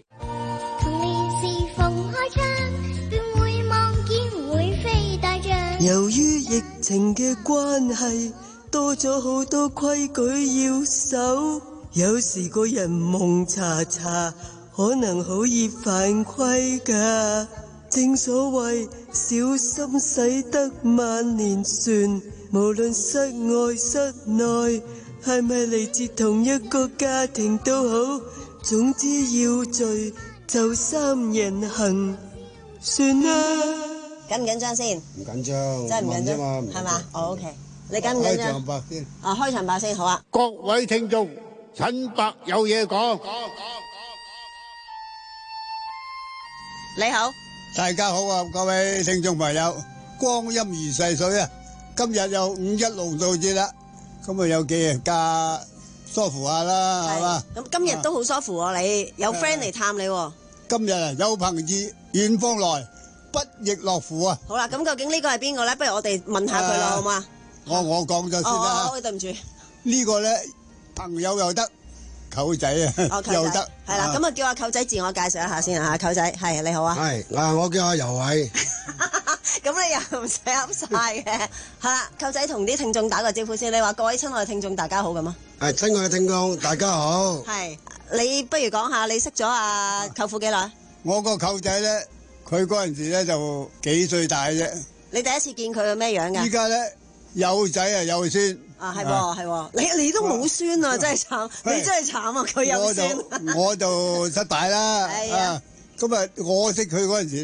由於疫情嘅關係，多咗好多規矩要守，有時個人蒙查查，可能好易犯規㗎。正所謂小心駛得萬年船，無論室外室內，係咪嚟自同一個家庭都好，總之要聚就三人行，算啦。 緊唔緊張先？ 唔緊張， 真係唔緊張嘛， 係嘛？哦 OK，你緊唔緊張？ 開場白先。 啊，開場白先好啊！ 各位聽眾，陳伯有嘢講。 你好。 大家好啊，各位聽眾朋友，光陰如逝水啊！今日又五一勞動節啦，咁啊有幾日假舒服下啦，係嘛？ 咁今日都好舒服喎，你有 friend 嚟探你喎。 今日啊，有朋自遠方來，不亦樂乎啊！ 好啦，咁究竟呢個係邊個咧？不如我哋問下佢咯，好嘛？ 我我講咗先啦。 哦，對唔住。 呢個咧朋友又得，舅仔啊又得。 係啦，咁啊叫阿舅仔自我介紹一下先啊，舅仔係你好啊。 係嗱，我叫阿游偉。 咁你又唔使噏晒嘅，係啦，舅仔同啲聽眾打個招呼先。你話各位親愛嘅聽眾大家好咁啊？ 係親愛嘅聽眾大家好。 係，你不如講下你識咗阿舅父幾耐？ 我個舅仔咧，佢嗰陣時咧就幾歲大啫。 你第一次見佢係咩樣㗎？ 依家咧有仔啊有孫。 啊，係喎係喎，你你都冇孫啊，真係慘！你真係慘啊，佢有孫。 我就我就失敗啦。 係啊， 咁啊，我識佢嗰陣時咧，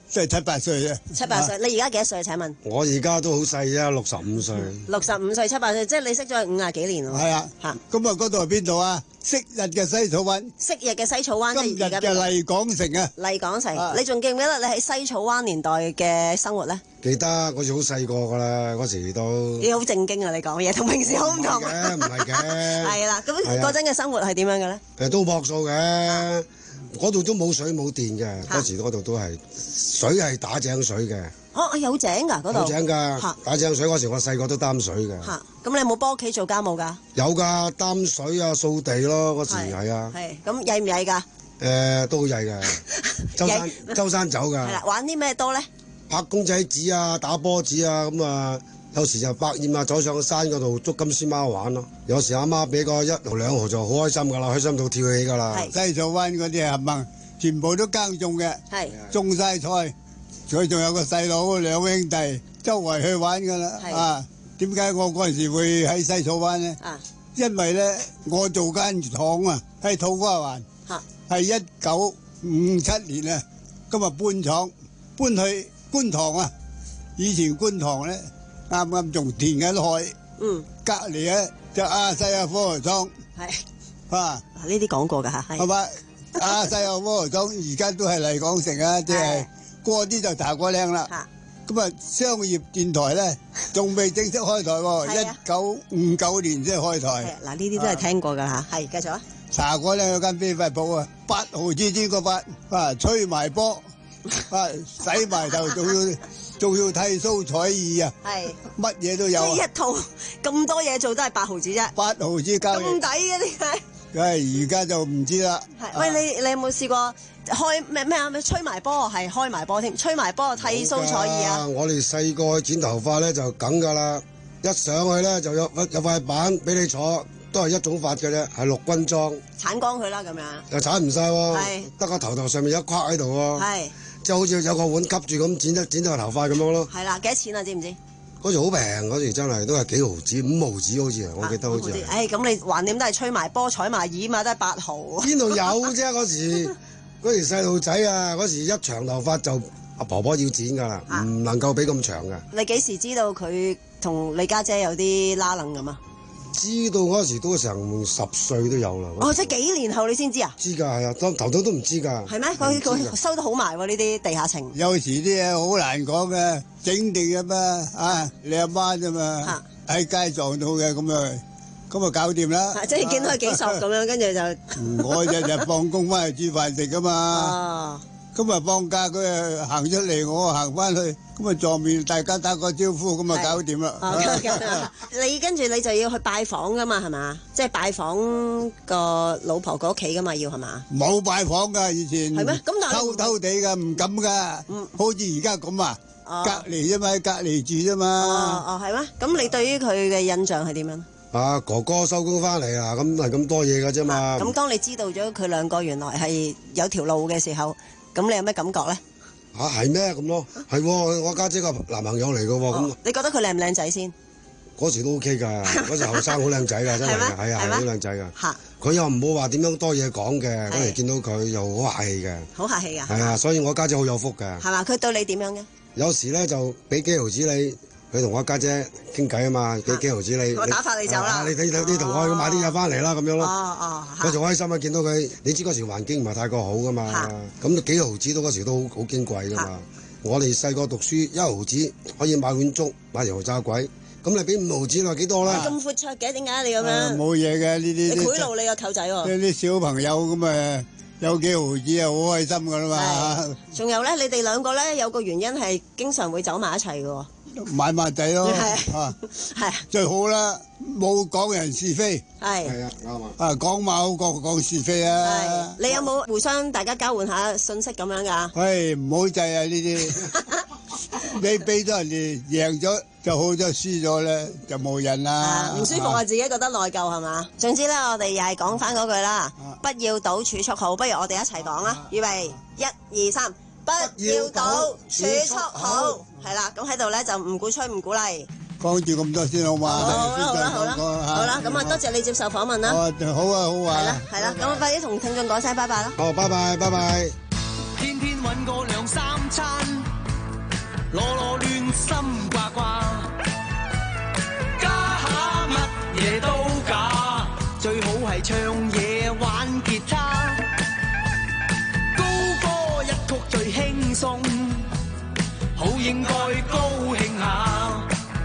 都係七八歲啫。 七八歲，你而家幾多歲？請問？ 我而家都好細啫，六十五歲。 六十五歲，七八歲，即係你識咗佢五廿幾年喎。 係啊， 嚇。 咁啊，嗰度係邊度啊？昔日嘅西草灣。 昔日嘅西草灣， 今日嘅麗港城啊。 麗港城， 啊你仲記唔記得你喺西草灣年代嘅生活咧？ 記得嗰時好細個㗎啦，嗰時都。 你好正經啊！你講嘢同平時好唔同。 唔係嘅，唔係嘅。 係啦，咁嗰陣嘅生活係點樣嘅咧？ 誒都樸素嘅，嗰度都冇水冇電嘅，嗰時嗰度都係水係打井水嘅。 哦，有井㗎嗰度。 有井㗎，打井水嗰時我細個都擔水嘅。 嚇，咁你有冇幫屋企做家務㗎？ 有㗎，擔水啊，掃地咯，嗰時係啊。 係，咁曳唔曳㗎？ 誒，都好曳嘅，周山周山走㗎。 係啦，玩啲咩多咧？ 拍公仔紙啊，打波子啊，咁啊，有時就百厭啊，走上山嗰度捉金絲貓玩咯。有時阿媽俾個一毫兩毫就好開心㗎啦，開心到跳起㗎啦。 西草灣嗰啲係冚全部都耕種嘅，種晒菜。佢仲有個細佬兩兄弟，周圍去玩㗎啦。啊，點解我嗰陣時會喺西草灣呢？ 啊， 因為咧我做間廠啊，喺土瓜灣，係一九五七年啊，今日搬廠搬去觀塘啊。以前觀塘咧啱啱仲填緊海， 嗯， 隔離咧就亞細亞科學倉， 係啊， 呢啲講過㗎嚇， 係嘛？亞細亞科學倉而家都係麗港城啊，即係過啲就茶果嶺啦。咁啊，商業電台咧仲未正式開台喎，一九五九年先開台。 嗱，呢啲都係聽過㗎嚇，係繼續啊。 茶果嶺有間飛髮鋪啊，八毫子呢個八啊，吹埋波啊，洗埋頭仲要仲要剃鬚彩耳啊， 係乜嘢都有啊。 一套咁多嘢做都係八毫子啫， 八毫子交易咁抵嘅點解？ 梗係而家就唔知啦。 係，喂，你你有冇試過開咩咩啊？吹埋波係開埋波添，吹埋波剃鬚彩耳啊！ 我哋細個去剪頭髮咧就梗㗎啦，一上去咧就有有塊板俾你坐，都係一種髮嘅啫，係陸軍裝。 鏟光佢啦咁樣。 又鏟唔晒喎， 係得個頭頭上面有一框喺度喎。 係。 即係好似有個碗吸住咁剪得剪到個頭髮咁樣咯。 係啦，幾多錢啊？知唔知？ 嗰時好平，嗰時真係都係幾毫子，五毫子好似啊，我記得好似。 誒，咁你橫掂都係吹埋波、採埋耳嘛，都係八毫。 邊度有啫？嗰時嗰時細路仔啊，嗰時一長頭髮就阿婆婆要剪㗎啦，唔能夠俾咁長㗎。 你幾時知道佢同你家姐有啲拉楞咁啊？ 知道嗰時都成十歲都有啦。 哦，即係幾年後你先知啊？ 知㗎，係啊，頭頭都唔知㗎。 係咩？佢佢收得好埋喎，呢啲地下情。 有時啲嘢好難講嘅，整定㗎嘛啊！你阿媽啫嘛，喺街撞到嘅咁啊，咁啊搞掂啦。 即係見到佢幾索咁樣，跟住就。 我日日放工翻去煮飯食㗎嘛。 哦。 今日放假佢啊行出嚟，我行翻去，咁啊撞面，大家打個招呼，咁啊搞掂啦。 你跟住你就要去拜訪噶嘛，係嘛？即係拜訪個老婆個屋企噶嘛，要係嘛？ 冇拜訪噶，以前係咩？咁但係偷偷地噶，唔敢噶。嗯，好似而家咁啊，隔離啫嘛，隔離住啫嘛。 哦哦，係咩？咁你對於佢嘅印象係點樣？ 啊，哥哥收工翻嚟啦，咁係咁多嘢㗎啫嘛。 咁當你知道咗佢兩個原來係有條路嘅時候。咁你有咩感覺咧？ 嚇係咩咁咯？係喎，我家姐個男朋友嚟嘅喎。咁你覺得佢靚唔靚仔先？ 嗰時都 OK 㗎，嗰時後生好靚仔㗎，真係係啊係好靚仔㗎。 嚇！ 佢又唔好話點樣多嘢講嘅，嗰時見到佢又好客氣嘅。 好客氣㗎。 係啊，所以我家姐好有福㗎。 係嘛？佢對你點樣嘅？ 有時咧就俾幾毫子你。佢同我家姐傾偈啊嘛，俾幾毫子你， 我打發你走啦。 你睇你你同我去買啲嘢翻嚟啦，咁樣咯。 哦哦， 佢就開心啊！見到佢，你知嗰時環境唔係太過好噶嘛，咁幾毫子都嗰時都好好矜貴噶嘛。我哋細個讀書一毫子可以買碗粥，買條炸鬼，咁你俾五毫子你話幾多咧？ 咁闊綽嘅，點解你咁樣？ 冇嘢嘅呢啲。 你賄賂你個舅仔喎。 啲小朋友咁誒，有幾毫子啊，好開心噶啦嘛。 仲有咧，你哋兩個咧有個原因係經常會走埋一齊嘅喎。 買馬仔咯，啊， 係最好啦，冇講人是非， 係係啊啱啊， 啊講馬好過講是非啊。 你有冇互相大家交換下信息咁樣㗎？ 唉，唔好制啊呢啲，你俾咗人哋贏咗就好咗，輸咗咧就冇人啦。 唔舒服啊，自己覺得內疚係嘛？總之咧，我哋又係講翻嗰句啦，不要賭儲蓄好，不如我哋一齊講啦，預備一二三。不要賭，儲蓄好，係啦，咁喺度咧就唔鼓吹唔鼓勵。 講住咁多先好嘛？ 好啦好啦好啦，好啦，咁啊多謝你接受訪問啦。 哦，好啊好啊。 係啦係啦，咁啊快啲同聽眾講聲拜拜啦。 好，拜拜拜拜。 天天搵個兩三餐。 囉囉亂心掛掛，家下乜嘢都假，最好係唱嘢玩吉他，高歌一曲最輕鬆，好應該高興下。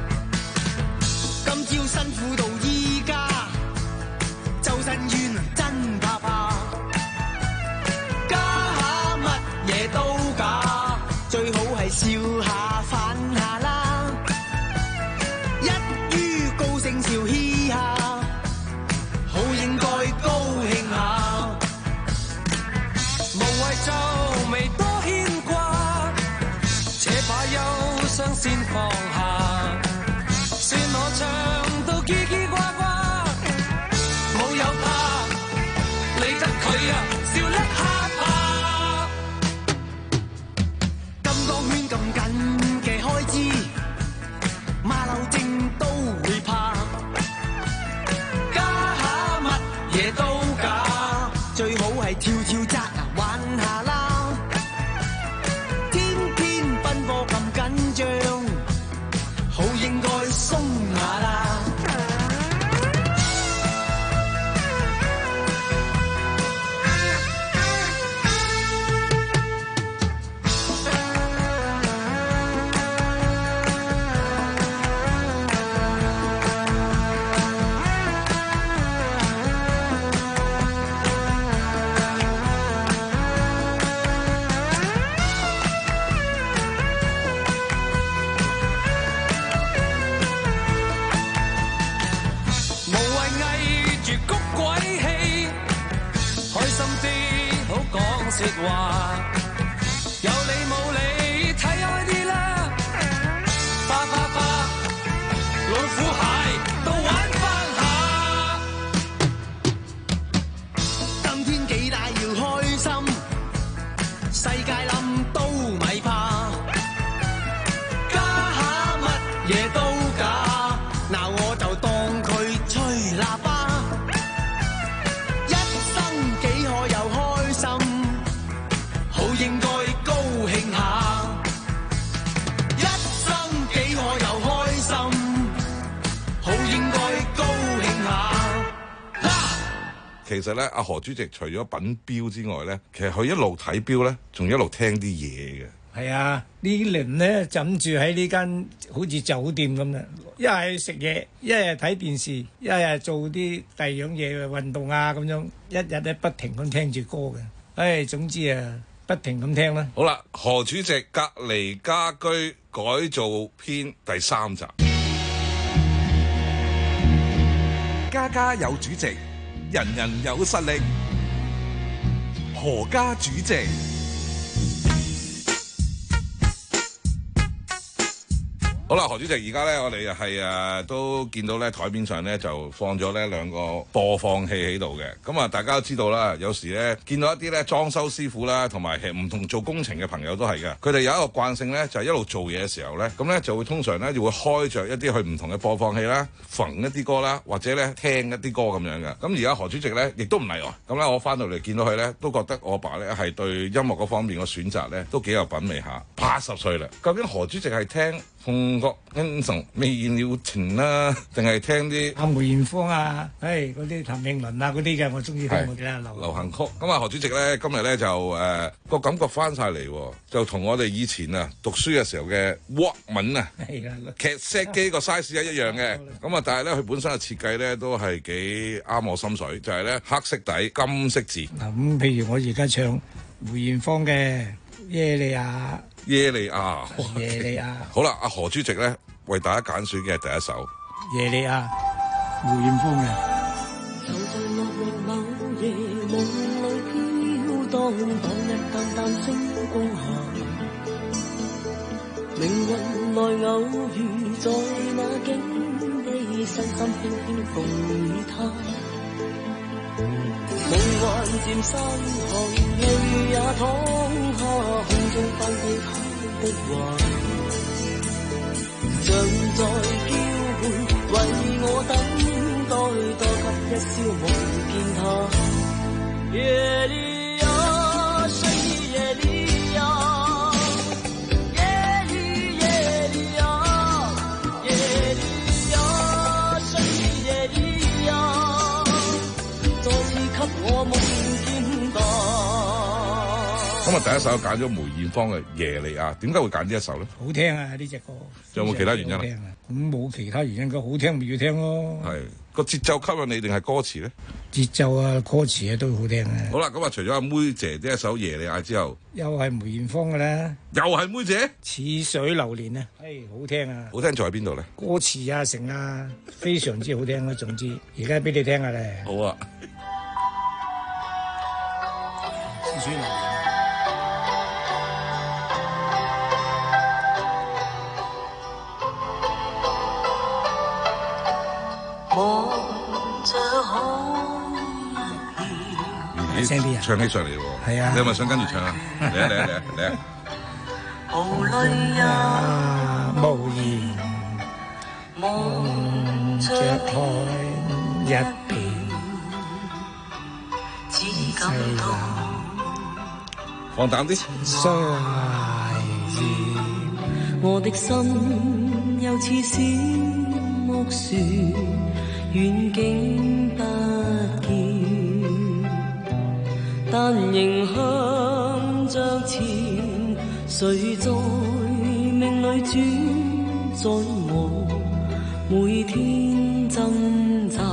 今朝辛苦到依家，周身冤真怕怕，家下乜嘢都假，最好係笑下反下啦，一於高聲笑嘻哈，好應該高興下，無謂皺眉多牽掛，且把憂傷先放下，算我唱到嘰嘰呱呱，冇有怕，理得佢啊，笑叻哈哈。金剛圈咁緊嘅開支，馬騮精都會怕，家下乜嘢都假，最好係跳跳紮啊玩下啦，天天奔波咁緊張，好應該鬆下啦。無謂翳住谷鬼氣，開心啲好講説話，有理冇理睇開啲啦，花花花老虎蟹都玩翻下，今天幾大要開心，世界冧都咪怕，家下乜嘢都假，嗱我就當佢吹喇叭，一生幾可又開心，好應該高興下，一生幾可又開心，好應該高興下。 其實咧，阿何主席除咗品錶之外咧，其實佢一路睇錶咧，仲一路聽啲嘢嘅。 係啊，呢輪咧枕住喺呢間好似酒店咁啦，一係食嘢，一係睇電視，一係做啲第二樣嘢嘅運動啊咁樣，一日咧不停咁聽住歌嘅。唉，總之啊，不停咁聽啦。 好啦，何主席隔離家居改造篇第三集。 家家有主席，人人有實力。何家主席。 好啦，何主席，而家咧我哋係誒都見到咧台面上咧就放咗呢兩個播放器喺度嘅。咁啊，大家都知道啦，有時咧見到一啲咧裝修師傅啦，同埋其實唔同做工程嘅朋友都係嘅。佢哋有一個慣性咧，就係一路做嘢嘅時候咧，咁咧就會通常咧就會開着一啲去唔同嘅播放器啦，揈一啲歌啦，或者咧聽一啲歌咁樣嘅。咁而家何主席咧亦都唔例外。咁咧我翻到嚟見到佢咧，都覺得我爸咧係對音樂嗰方面嘅選擇咧都幾有品味下。八十歲啦，究竟何主席係聽鳳閣恩仇未了情啦，定係聽啲阿梅艷芳啊，誒嗰啲譚詠麟啊嗰啲嘅，我中意聽嗰啲啦流流行曲。咁啊，何主席咧今日咧就誒個、呃、感覺翻晒嚟，就同我哋以前啊讀書嘅時候嘅 Walkman 啊，劇 set 機個 size 係一樣嘅。咁啊，但係咧佢本身嘅設計咧都係幾啱我心水，就係、是、咧黑色底金色字。 嗱咁，譬如我而家唱梅艷芳嘅耶利亞。 耶利亞， 耶利亞。 好啦，阿何主席咧為大家揀選嘅係第一首耶利亞，梅艷芳嘅。 就在落寞某夜，夢裏飄蕩，當一淡淡星光下，命運來偶遇在那境地，身心輕輕共與他。夢幻漸散後，淚也淌下，空中翻起他的話，像在叫喚，為我等待，多給一宵夢見他。耶利亞，睡耶利亞，耶利咁啊，第一首揀咗梅艷芳嘅《耶利亞》，點解會揀呢一首咧？ 好聽啊！呢隻歌。 仲有冇其他原因啊？ 咁冇其他原因，佢好聽咪要聽咯。 係個節奏吸引你定係歌詞咧？ 節奏啊，歌詞啊都好聽啊。 好啦，咁啊，除咗阿妹姐呢一首《耶利亞》之後， 又係梅艷芳嘅啦。 又係妹姐， 似水流年啊，誒，好聽啊！ 好聽在喺邊度咧？ 歌詞啊，成啊，非常之好聽啊！總之，而家俾你聽下咧。 好啊。似水流年。 大聲啲啊！ 唱起上嚟喎，係啊！你係咪想跟住唱啊？嚟啊嚟啊嚟啊嚟啊！ 無淚啊，無言，望着海一片，細流， 放膽啲。 相愛意， 我的心又似小木樹，遠景不見。但仍向着前，誰在命裏轉，在我每天掙扎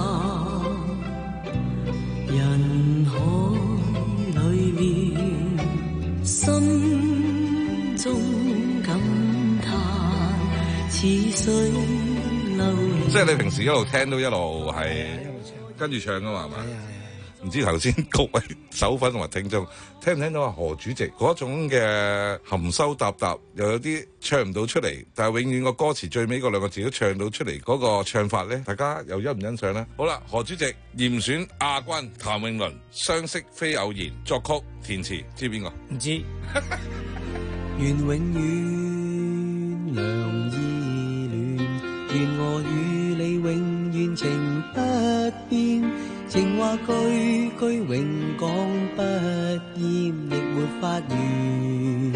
人海裏面，心中感嘆似水流年。 即係你平時一路聽都一路係跟住唱噶嘛，係嘛？唔知頭先各位手粉同埋聽眾聽唔聽到啊？何主席嗰種嘅含羞答答，又有啲唱唔到出嚟，但係永遠個歌詞最尾嗰兩個字都唱到出嚟嗰個唱法咧，大家又欣唔欣賞咧？好啦，何主席嚴選亞軍譚詠麟，相識非偶然，作曲填詞，知邊個？ 唔知。 願永遠良意戀，願我與你永遠情不變。情話句句永講不厭，亦沒法完。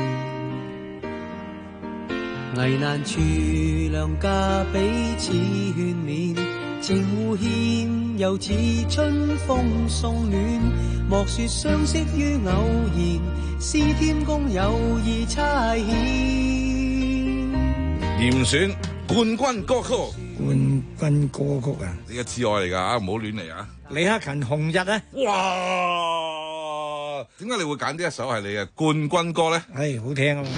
危難處兩家彼此勸勉，情互獻又似春風送暖。莫說相識於偶然，是天公有意差遣。 嚴選冠軍歌曲。 冠軍歌曲啊！ 你嘅摯愛嚟㗎，唔好亂嚟啊！ 李克勤紅日啊！ 哇！點解你會揀呢一首係你嘅冠軍歌咧？ 係好聽啊！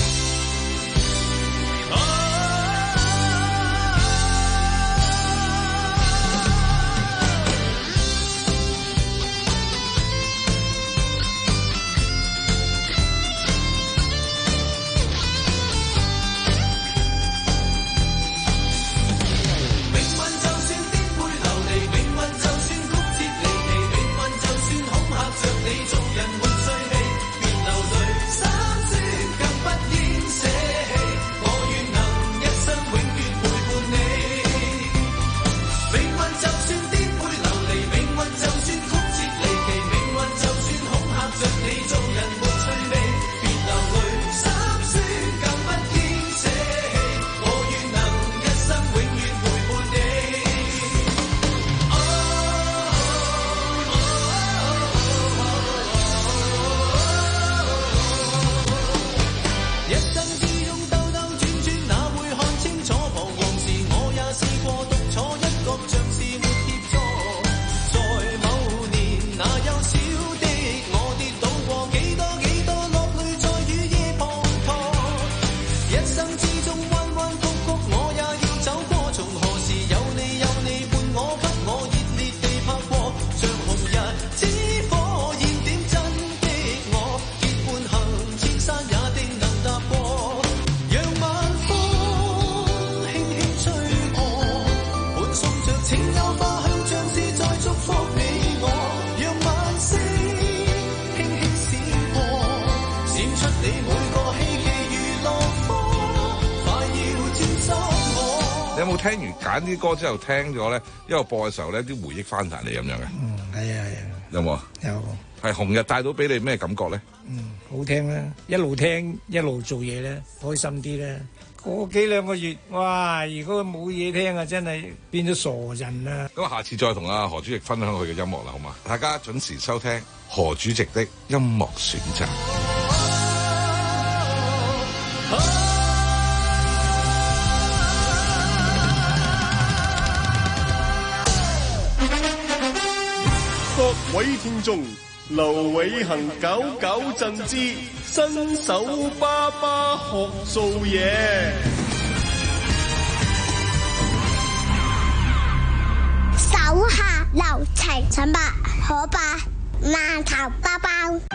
你有冇聽完揀啲歌之後聽咗咧？一路播嘅時候咧，啲回憶翻彈嚟咁樣嘅。 嗯，係啊係啊。 有冇啊？ 有。 係紅日帶到俾你咩感覺咧？ 嗯，好聽啦！一路聽一路做嘢咧，開心啲咧。過幾兩個月，哇！如果冇嘢聽啊，真係變咗傻人啦。 咁下次再同阿何主席分享佢嘅音樂啦，好嘛？大家準時收聽何主席的音樂選擇。 位聽眾，劉偉恒搞搞震之新手爸爸學做嘢。 手下留情，陳伯可伯饅頭包包。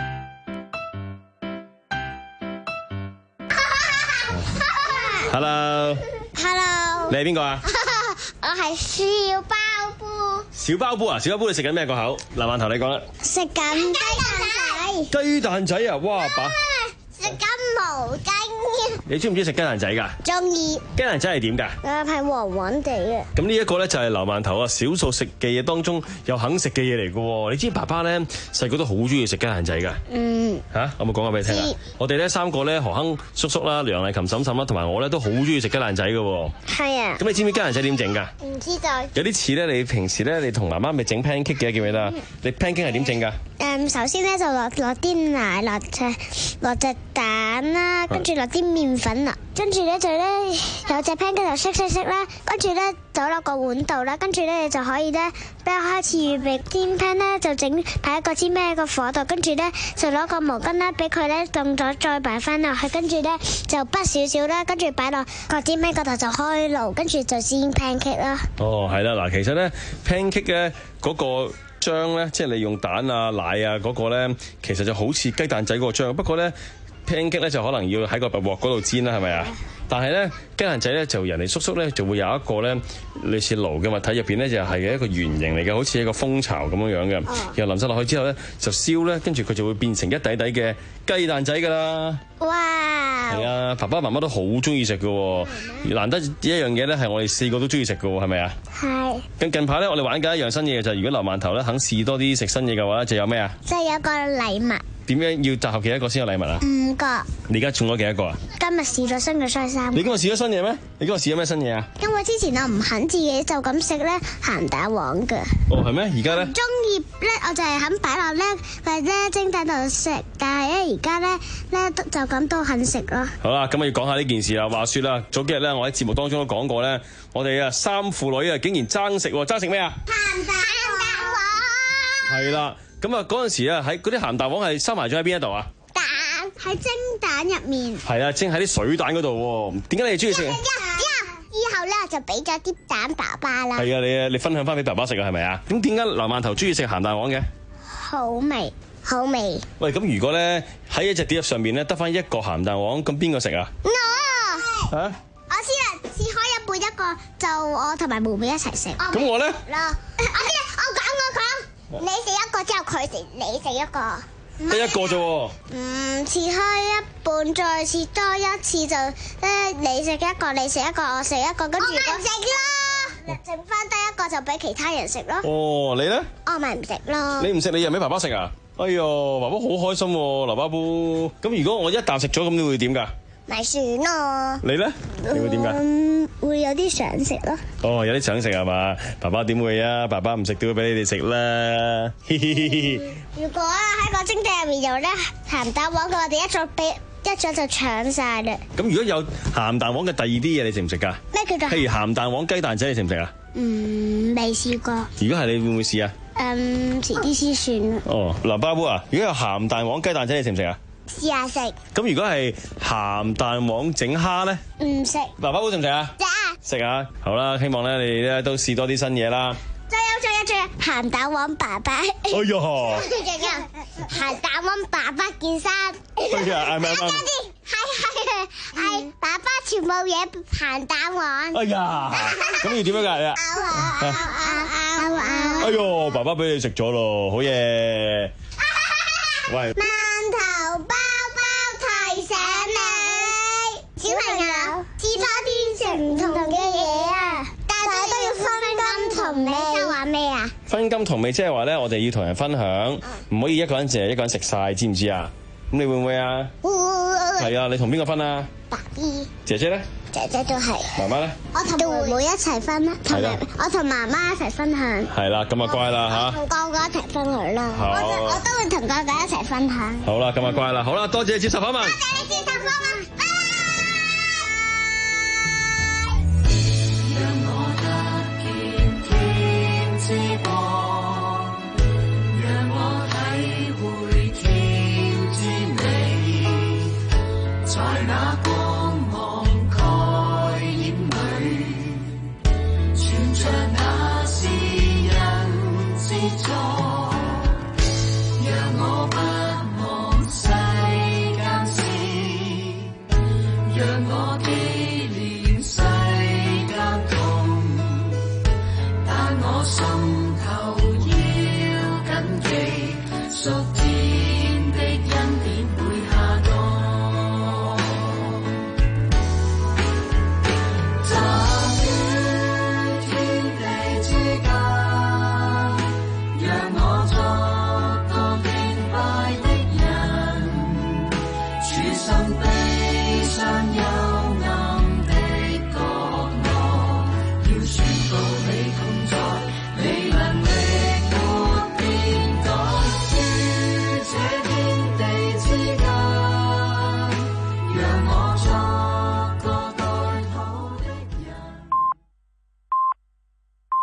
Hello，Hello， Hello 你係邊個啊？ 我係小包布。 小包布啊，小包布你食緊咩個口？嗱，饅頭你講啦。 食緊雞蛋仔。 雞蛋仔啊，哇把！ 食緊毛巾。 你中唔中意食雞蛋仔㗎？ 中意。 雞蛋仔係點㗎？ 誒係黃黃地嘅。 咁呢一個咧就係劉饅頭啊，少數食嘅嘢當中有肯食嘅嘢嚟嘅喎。你知爸爸咧細個都好中意食雞蛋仔㗎。 嗯。 嚇、啊，我冇講過俾你聽啊！我哋咧三個咧，何亨叔叔啦、梁麗琴嬸嬸啦，同埋我咧都好中意食雞蛋仔嘅喎。 係啊。 咁你知唔知雞蛋仔點整㗎？ 唔知道。 有啲似咧，你平時咧你同媽媽咪整 pancake 嘅，記唔記得啊？你 pancake 係點整㗎？ 誒，首先咧就落落啲奶，落隻落隻蛋啦，跟住落啲麵粉啦，跟住咧就咧有隻 pancake 就識識識啦，跟住咧倒落個碗度啦，跟住咧你就可以咧，俾我開始預備煎 pan 咧，就整擺一個煎 pan 喺個火度，跟住咧就攞個毛巾咧俾佢咧凍咗，再擺翻落去，跟住咧就滗少少啦，跟住擺落個煎 pan 嗰度就開爐，跟住就煎 pancake 啦。 哦，係啦，嗱，其實咧 pancake 咧嗰個漿咧，即係你用蛋啊、奶啊嗰個咧，其實就好似雞蛋仔嗰個漿，不過咧 pancake 咧就可能要喺個鑊嗰度煎啦，係咪啊？但係咧雞蛋仔咧就人哋叔叔咧就會有一個咧類似爐嘅物體，入邊咧就係一個圓形嚟嘅，好似一個蜂巢咁樣樣嘅。然後淋晒落去之後咧就燒咧，跟住佢就會變成一底底嘅雞蛋仔噶啦。 哇！ 係啊，爸爸媽媽都好中意食嘅，難得一樣嘢咧係我哋四個都中意食嘅，係咪啊？ 係。咁近排咧我哋玩緊一樣新嘢，就係如果劉饅頭咧肯試多啲食新嘢嘅話，就有咩啊？ 即係有個禮物。 點樣要集合幾多個先有禮物啊？ 五個。 你而家中咗幾多個啊？ 今日試咗新嘅衰衫。 你今日試咗新嘢咩？你今日試咗咩新嘢啊？ 因為之前我唔肯自己就咁食咧鹹蛋黃嘅。 哦，係咩？而家咧？ 中意咧，我就係肯擺落咧或者蒸蛋度食，但係咧而家咧咧就咁都肯食咯。 好啦，咁我要講下呢件事啦。話說啦，早幾日咧，我喺節目當中都講過咧，我哋啊三父女啊竟然爭食，爭食咩啊？ 鹹蛋黃。 係啦。咁啊，嗰陣時啊，喺嗰啲鹹蛋黃係收埋咗喺邊一度啊？ 蛋喺蒸蛋入面。 係啊，蒸喺啲水蛋嗰度喎。點解你哋中意食？ 以後咧就俾咗啲蛋爸爸啦。 係啊，你啊，你分享翻俾爸爸食啊，係咪啊？咁點解劉饅頭中意食鹹蛋黃嘅？ 好味，好味。 喂，咁如果咧喺一隻碟上面咧得翻一個鹹蛋黃，咁邊個食啊？ 我。 啊？ 我知啦，切開一半一個，就我同埋妹妹一齊食。 咁我咧？ 啦，我知啦，我講我講。你食一個之後，佢食你食一個， 得一個啫喎。 嗯，切開一半，再切多一次就咧，你食一個，你食一個，我食一個，跟住我咪食咯，剩翻得一個就俾其他人食咯。 哦，你咧？ 我咪唔食咯。 你唔食，你又俾爸爸食啊？哎唷，爸爸好開心喎，劉巴布。咁如果我一啖食咗，咁你會點㗎？ 咪算咯。 你咧？你會點㗎？ 嗯，會有啲想食咯。 哦，有啲想食係嘛？爸爸點會啊？爸爸唔食都會俾你哋食啦。 如果喺個蒸蛋入面有咧鹹蛋黃嘅，我哋一早俾一早就搶晒啦。 咁如果有鹹蛋黃嘅第二啲嘢，你食唔食㗎？ 咩叫做？ 譬如鹹蛋黃雞蛋仔，你食唔食啊？ 嗯，未試過。 如果係，你會唔會試啊？ 嗯，遲啲先算。 哦，劉巴布啊，如果有鹹蛋黃雞蛋仔，你食唔食啊？ 試下食。 咁如果係鹹蛋黃整蝦咧？ 唔食。 爸爸會食唔食啊？食。食啊！好啦，希望咧你哋咧都試多啲新嘢啦。 仲有仲有仲有鹹蛋黃爸爸。哎呀！ 仲有鹹蛋黃爸爸件衫。 哎呀，係咪啊？ 係係係，爸爸全部嘢鹹蛋黃。 哎呀，咁要點樣㗎你啊？ 咬咬咬咬咬。 哎唷，爸爸俾你食咗咯，好嘢！喂。 頭包包提醒你，小朋友知多啲食唔同嘅嘢啊，但係都要分金同味。即係話咩啊？ 分金同味即係話咧，我哋要同人分享，唔可以一個人淨係一個人食晒，知唔知啊？咁你會唔會啊？ 會。 係啊，你同邊個分啊？ 爸 B。 姐姐咧？ 姐姐都係。 媽媽咧？ 我同妹妹一齊分啦，同埋我同媽媽一齊分享。 係啦，咁啊乖啦吓。 同哥哥一齊分享啦。 好。 我我都會同哥哥一齊分享。 好啦，咁啊乖啦，好啦，多謝你接受訪問。多謝你接受訪問。 讓我得見天之光，讓滲透。